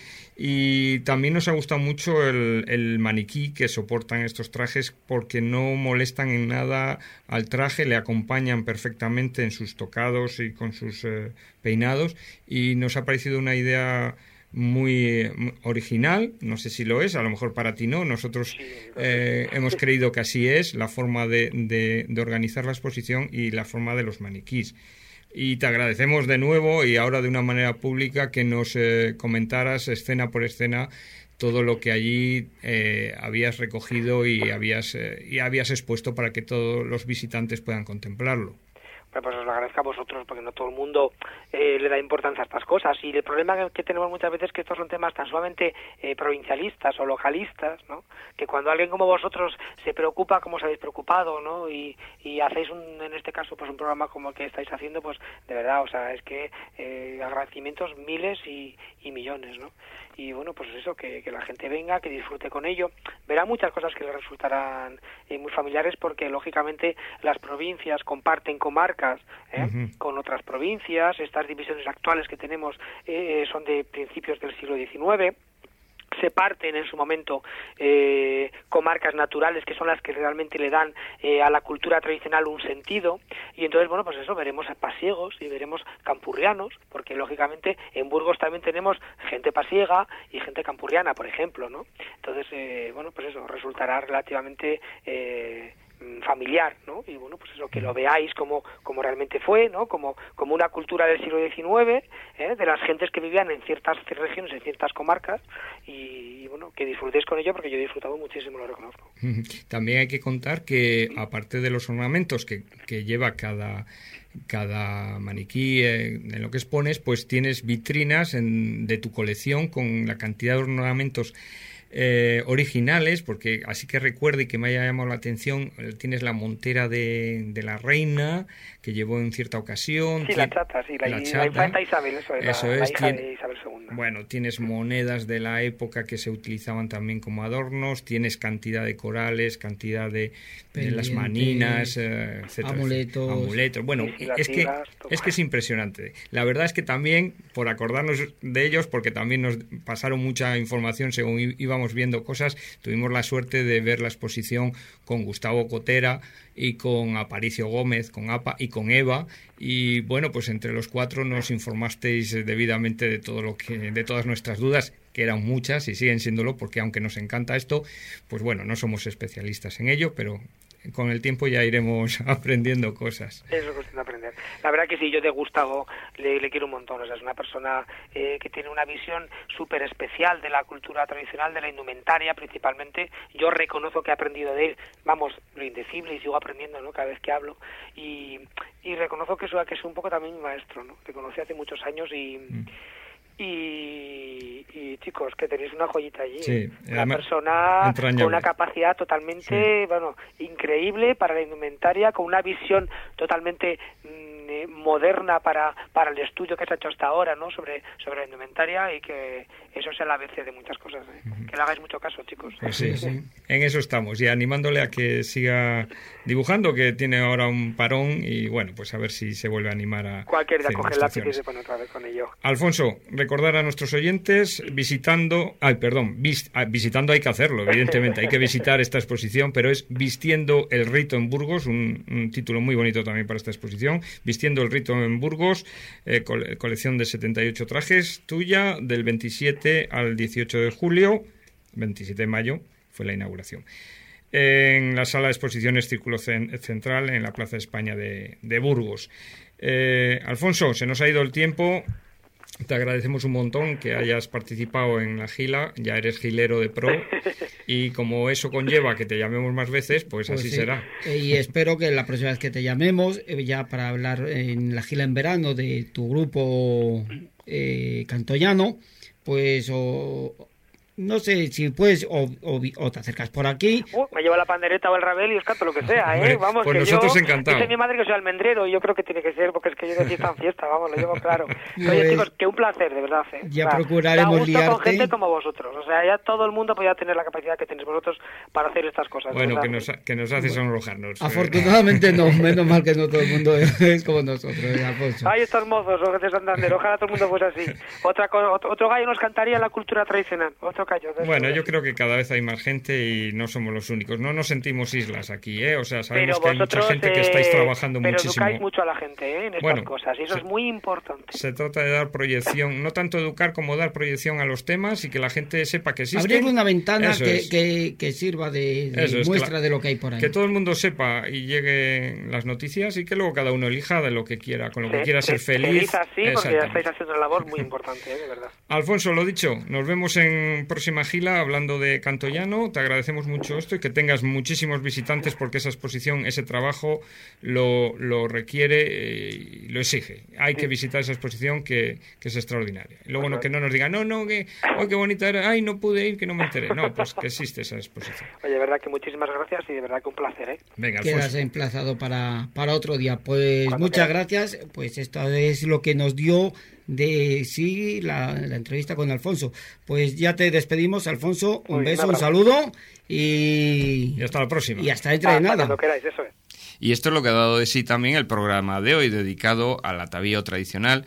Y también nos ha gustado mucho el, el maniquí que soportan estos trajes, porque no molestan en nada al traje, le acompañan perfectamente en sus tocados y con sus eh, peinados, y nos ha parecido una idea muy original. No sé si lo es, a lo mejor para ti no. Nosotros eh, hemos creído que así es la forma de, de, de organizar la exposición y la forma de los maniquís. Y te agradecemos de nuevo, y ahora de una manera pública, que nos eh, comentaras escena por escena todo lo que allí eh, habías recogido y habías, eh, y habías expuesto para que todos los visitantes puedan contemplarlo. Bueno, pues os lo agradezco a vosotros, porque no todo el mundo eh, le da importancia a estas cosas, y el problema que, que tenemos muchas veces es que estos son temas tan sumamente eh, provincialistas o localistas, ¿no? Que cuando alguien como vosotros se preocupa, como os habéis preocupado, ¿no? Y, y hacéis un, en este caso, pues un programa como el que estáis haciendo, pues de verdad, o sea, es que eh, agradecimientos miles y, y millones, ¿no? Y bueno, pues eso, que, que la gente venga, que disfrute con ello, verá muchas cosas que le resultarán eh, muy familiares, porque lógicamente las provincias comparten comarcas ¿eh? Uh-huh. con otras provincias. Estas divisiones actuales que tenemos eh, son de principios del siglo diecinueve. Se parten en su momento eh, comarcas naturales, que son las que realmente le dan eh, a la cultura tradicional un sentido, y entonces, bueno, pues eso, veremos pasiegos y veremos campurrianos, porque lógicamente en Burgos también tenemos gente pasiega y gente campurriana, por ejemplo, ¿no? Entonces, eh, bueno, pues eso resultará relativamente eh, familiar, ¿no? Y bueno, pues eso, que lo veáis como, como realmente fue, ¿no? Como, como una cultura del siglo diecinueve, ¿eh? De las gentes que vivían en ciertas regiones, en ciertas comarcas, y, y bueno, que disfrutéis con ello, porque yo he disfrutado muchísimo, lo reconozco. También hay que contar que, aparte de los ornamentos que, que lleva cada cada maniquí eh, en lo que expones, pues tienes vitrinas en, de tu colección con la cantidad de ornamentos Eh, originales, porque así que recuerde, y que me haya llamado la atención, tienes la montera de, de la reina que llevó en cierta ocasión. Sí, la chata, sí, la, la, chata, la infanta Isabel, eso es, eso la, es la hija tiene, de Isabel segunda. Bueno, tienes monedas de la época que se utilizaban también como adornos, tienes cantidad de corales, cantidad de, de las maninas, eh, etcétera, amuletos. amuletos. Bueno, sí, es que tiras, es que es impresionante. La verdad es que también, por acordarnos de ellos, porque también nos pasaron mucha información según íbamos viendo cosas, tuvimos la suerte de ver la exposición con Gustavo Cotera y con Aparicio Gómez, con A P A y con Eva, y bueno, pues entre los cuatro nos informasteis debidamente de todo lo que, de todas nuestras dudas, que eran muchas y siguen siéndolo, porque aunque nos encanta esto, pues bueno, no somos especialistas en ello, pero con el tiempo ya iremos aprendiendo cosas. Eso es cuestión de aprender. La verdad que sí, yo de Gustavo le, le quiero un montón. O sea, es una persona eh, que tiene una visión súper especial de la cultura tradicional, de la indumentaria principalmente. Yo reconozco que he aprendido de él, vamos, lo indecible, y sigo aprendiendo, ¿no? Cada vez que hablo. Y, y reconozco que es, que es un poco también mi maestro, ¿no? Te conocí hace muchos años y... Mm. Y, y chicos, que tenéis una joyita allí, sí, ¿eh? Una persona entrañable, con una capacidad totalmente, sí, bueno, increíble para la indumentaria, con una visión totalmente mmm, eh, moderna para para el estudio que se ha hecho hasta ahora, ¿no? Sobre sobre la indumentaria, y que eso sea el A B C de muchas cosas, ¿eh? Uh-huh. Que le hagáis mucho caso, chicos. Pues sí, sí, en eso estamos, y animándole a que siga dibujando, que tiene ahora un parón, y bueno, pues a ver si se vuelve a animar a cualquier día coge el lápiz y se pone otra vez con ello. Alfonso, recordar a nuestros oyentes visitando, ay, perdón, vis, visitando hay que hacerlo, evidentemente, hay que visitar esta exposición, pero es Vistiendo el Rito en Burgos, un, un título muy bonito también para esta exposición, Vistiendo el Rito en Burgos, eh, cole, colección de setenta y ocho trajes, tuya, del veintisiete al dieciocho de julio, veintisiete de mayo fue la inauguración, en la sala de exposiciones Círculo Central, en la Plaza de España de, de Burgos. Eh, Alfonso, se nos ha ido el tiempo. Te agradecemos un montón que hayas participado en la gila, ya eres gilero de pro, y como eso conlleva que te llamemos más veces, pues, pues así sí. será. Y espero que la próxima vez que te llamemos, ya para hablar en la gila en verano de tu grupo eh, cantoyano, pues o... No sé si puedes o, o, o te acercas por aquí. Uh, me llevo la pandereta o el rabel y os canto lo que sea, ¿eh? Vamos, pues que nosotros yo, encantados. Dice mi madre que soy almendrero y yo creo que tiene que ser, porque es que yo de fiesta en fiesta, vamos, lo llevo claro. Pues, oye, chicos, que un placer, de verdad, ¿eh? Ya o sea, procuraremos da gusto liarte. con gente como vosotros, o sea, ya todo el mundo podía tener la capacidad que tenéis vosotros para hacer estas cosas. Bueno, que nos, que nos hace sonrojarnos. Afortunadamente no, menos mal que no todo el mundo es como nosotros, ¿eh, Alfonso? Ay, estos mozos, los de Santander, ojalá todo el mundo fuese así. Otra, otro, otro gallo nos cantaría la cultura tradicional, otro gallo. Bueno, yo creo que cada vez hay más gente y no somos los únicos. No nos sentimos islas aquí, ¿eh? O sea, sabemos que hay mucha gente que estáis trabajando pero muchísimo. Pero educáis mucho a la gente, ¿eh? En estas bueno, cosas, y eso se, es muy importante. Se trata de dar proyección, no tanto educar como dar proyección a los temas y que la gente sepa que existen. Abrir una ventana que, es. que, que sirva de, de muestra es, de lo que hay por ahí. Que todo el mundo sepa y lleguen las noticias y que luego cada uno elija de lo que quiera, con lo que sí, quiera ser feliz. Feliz así, porque ya estáis haciendo una labor muy importante, ¿eh? De verdad. Alfonso, lo dicho, nos vemos en próxima gila hablando de cantoyano. Te agradecemos mucho esto y que tengas muchísimos visitantes, porque esa exposición, ese trabajo lo, lo requiere y lo exige. Hay sí. que visitar esa exposición que, que es extraordinaria. Y luego bueno. no, que no nos digan, no, no, que oh, qué bonita era, ay, no pude ir, que no me enteré. No, pues que existe esa exposición. Oye, de verdad que muchísimas gracias y de verdad que un placer, ¿eh? Venga, Alfonso. Quedas emplazado para, para otro día. Pues muchas quieras. gracias. Pues esto es lo que nos dio de sí la, la entrevista con Alfonso. Pues ya te despedimos, Alfonso. Un Muy beso, un saludo y... y hasta la próxima. Y hasta dentro de nada. Cuando queráis, eso es. Y esto es lo que ha dado de sí también el programa de hoy, dedicado al atavío tradicional,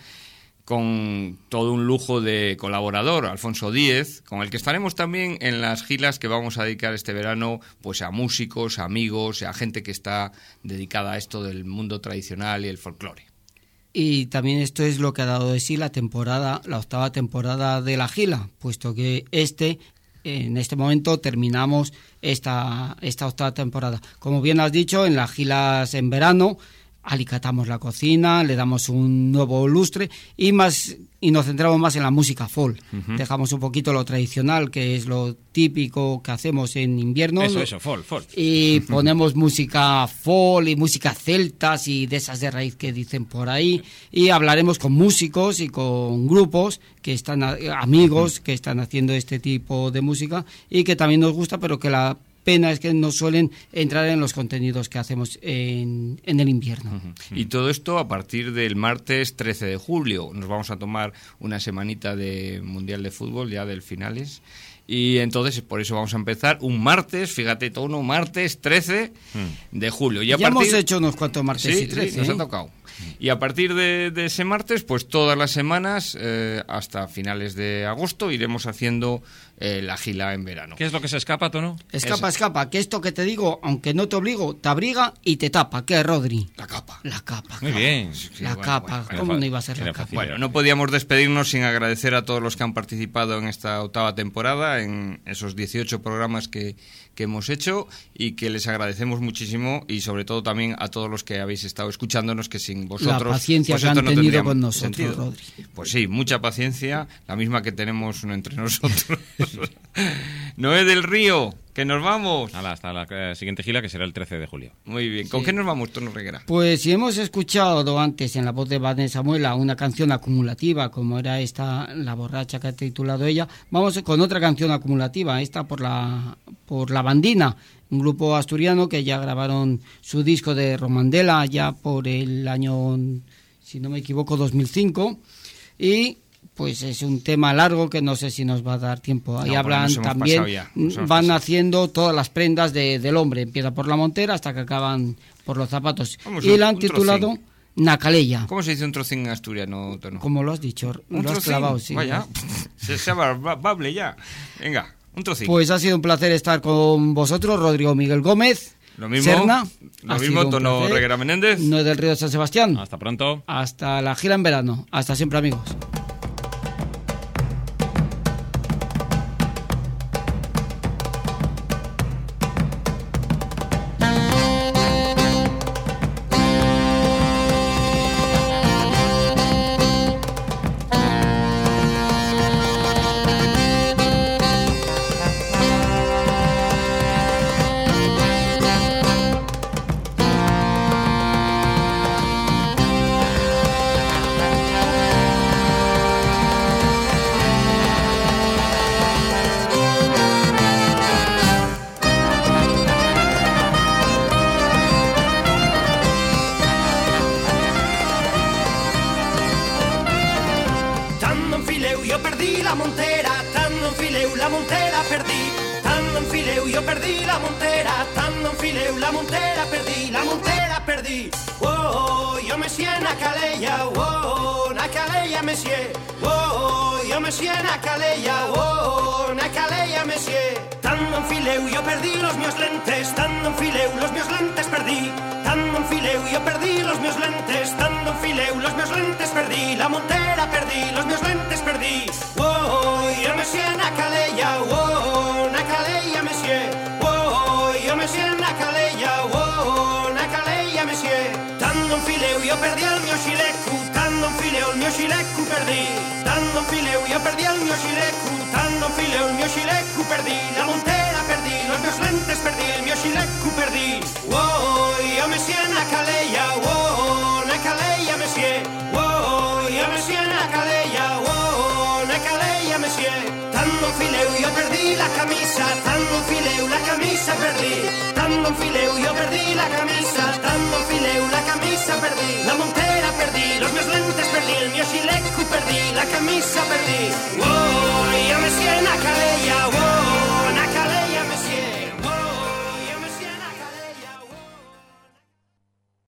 con todo un lujo de colaborador, Alfonso Díez, con el que estaremos también en las gilas que vamos a dedicar este verano, pues a músicos, a amigos, a gente que está dedicada a esto del mundo tradicional y el folclore. Y también esto es lo que ha dado de sí la temporada, la octava temporada de la gila, puesto que este, en este momento terminamos esta, esta octava temporada. Como bien has dicho, en las gilas en verano alicatamos la cocina, le damos un nuevo lustre y más y nos centramos más en la música folk. Uh-huh. Dejamos un poquito lo tradicional, que es lo típico que hacemos en invierno. Eso, eso, folk, folk. Y ponemos música folk y música celtas y de esas de raíz que dicen por ahí. Y hablaremos con músicos y con grupos que están, amigos que están haciendo este tipo de música y que también nos gusta, pero que la pena es que no suelen entrar en los contenidos que hacemos en, en el invierno. Uh-huh. Y todo esto a partir del martes trece de julio. Nos vamos a tomar una semanita de Mundial de Fútbol, ya del finales. Y entonces, por eso vamos a empezar un martes, fíjate, todo martes trece de julio. Y a ya partir... hemos hecho unos cuantos martes sí, y trece. Sí, nos ¿eh? ha tocado. Y a partir de, de ese martes, pues todas las semanas, eh, hasta finales de agosto, iremos haciendo eh, la gila en verano. ¿Qué es lo que se escapa, Tono? Escapa, es... escapa, que esto que te digo, aunque no te obligo, te abriga y te tapa. ¿Qué, Rodri? La capa. La capa. Muy bien. La bueno, capa, bueno, ¿cómo era no iba a ser la era capa? fácil. Bueno, no podíamos despedirnos sin agradecer a todos los que han participado en esta octava temporada, en esos dieciocho programas que, que hemos hecho, y que les agradecemos muchísimo, y sobre todo también a todos los que habéis estado escuchándonos, que sin vosotros... La paciencia pues que esto han no tenido con nosotros, sentido. Rodri. Pues sí, mucha paciencia, la misma que tenemos uno entre nosotros. Noé del Río, Que nos vamos. Hala, hasta la eh, siguiente gira, que será el trece de julio. Muy bien. ¿Con Sí. qué nos vamos, Tono Reguera? Pues si hemos escuchado antes en la voz de Vanessa Muela una canción acumulativa, como era esta, La borracha que ha titulado ella, vamos con otra canción acumulativa, esta por la, por La Bandina, un grupo asturiano que ya grabaron su disco de Romandela ya por el año, si no me equivoco, dos mil cinco, y pues es un tema largo que no sé si nos va a dar tiempo. Ahí No, hablan porque nos hemos también, pasado ya, nos hemos van pasado. haciendo todas las prendas de, del hombre, empieza por la montera hasta que acaban por los zapatos. Vamos, y un- la han un titulado trocín. Nacaleya, ¿Cómo se dice un trocín en asturiano, Tono? como lo has dicho, Un lo has trocín. clavado, sí. Vaya, se, se va- va- bable ya. Venga, un trocín. Pues ha sido un placer estar con vosotros, Rodrigo Miguel Gómez. Lo mismo, Serna, lo ha mismo, sido un Tono placer. Reguera Menéndez. No es del Río de San Sebastián. Hasta pronto. Hasta la gira en verano. Hasta siempre, amigos. Tant enfileu, jo perdí la montera, tant enfileu, la montera perdí. Tant enfileu, jo perdí la montera, tant enfileu, la montera perdí, la montera perdí. Oh, oh, jo me sié na calella, oh, oh, na calella me sié. Oh, oh, jo me sié na calella, oh, oh, na calella me sié. Tant enfileu, jo perdí los meus lentes, tant enfileu, los meus lentes perdí. Tant enfileu, jo perdí los meus lentes, tant enfileu, los meus lentes perdí. La montera perdí, los meus lentes perdí. Oh, oh, jo me sié na calella, oh, oh, na calella me sié. Oh, oh, jo me sié na calella, oh, oh, na calella me sié. Tant enfileu, jo perdí el meu xileco, tant enfileu, el meu xileco perdí. Tant enfileu, jo perdí el meu xileco, tant enfileu, el meu xileco perdí. La montera perdí, los meus lentes perdí, el meu xileco perdí. Oh, oh, jo me sié na calella, oh, oh, na calella me sié. Oh, oh, jo me sié na calella, oh, oh, na calella me sié. Tant enfileu, jo perdí la camisa, tant enfileu, la camisa perdí. Tant enfileu, jo perdí la camisa, tant enfileu, la camisa perdí. La montera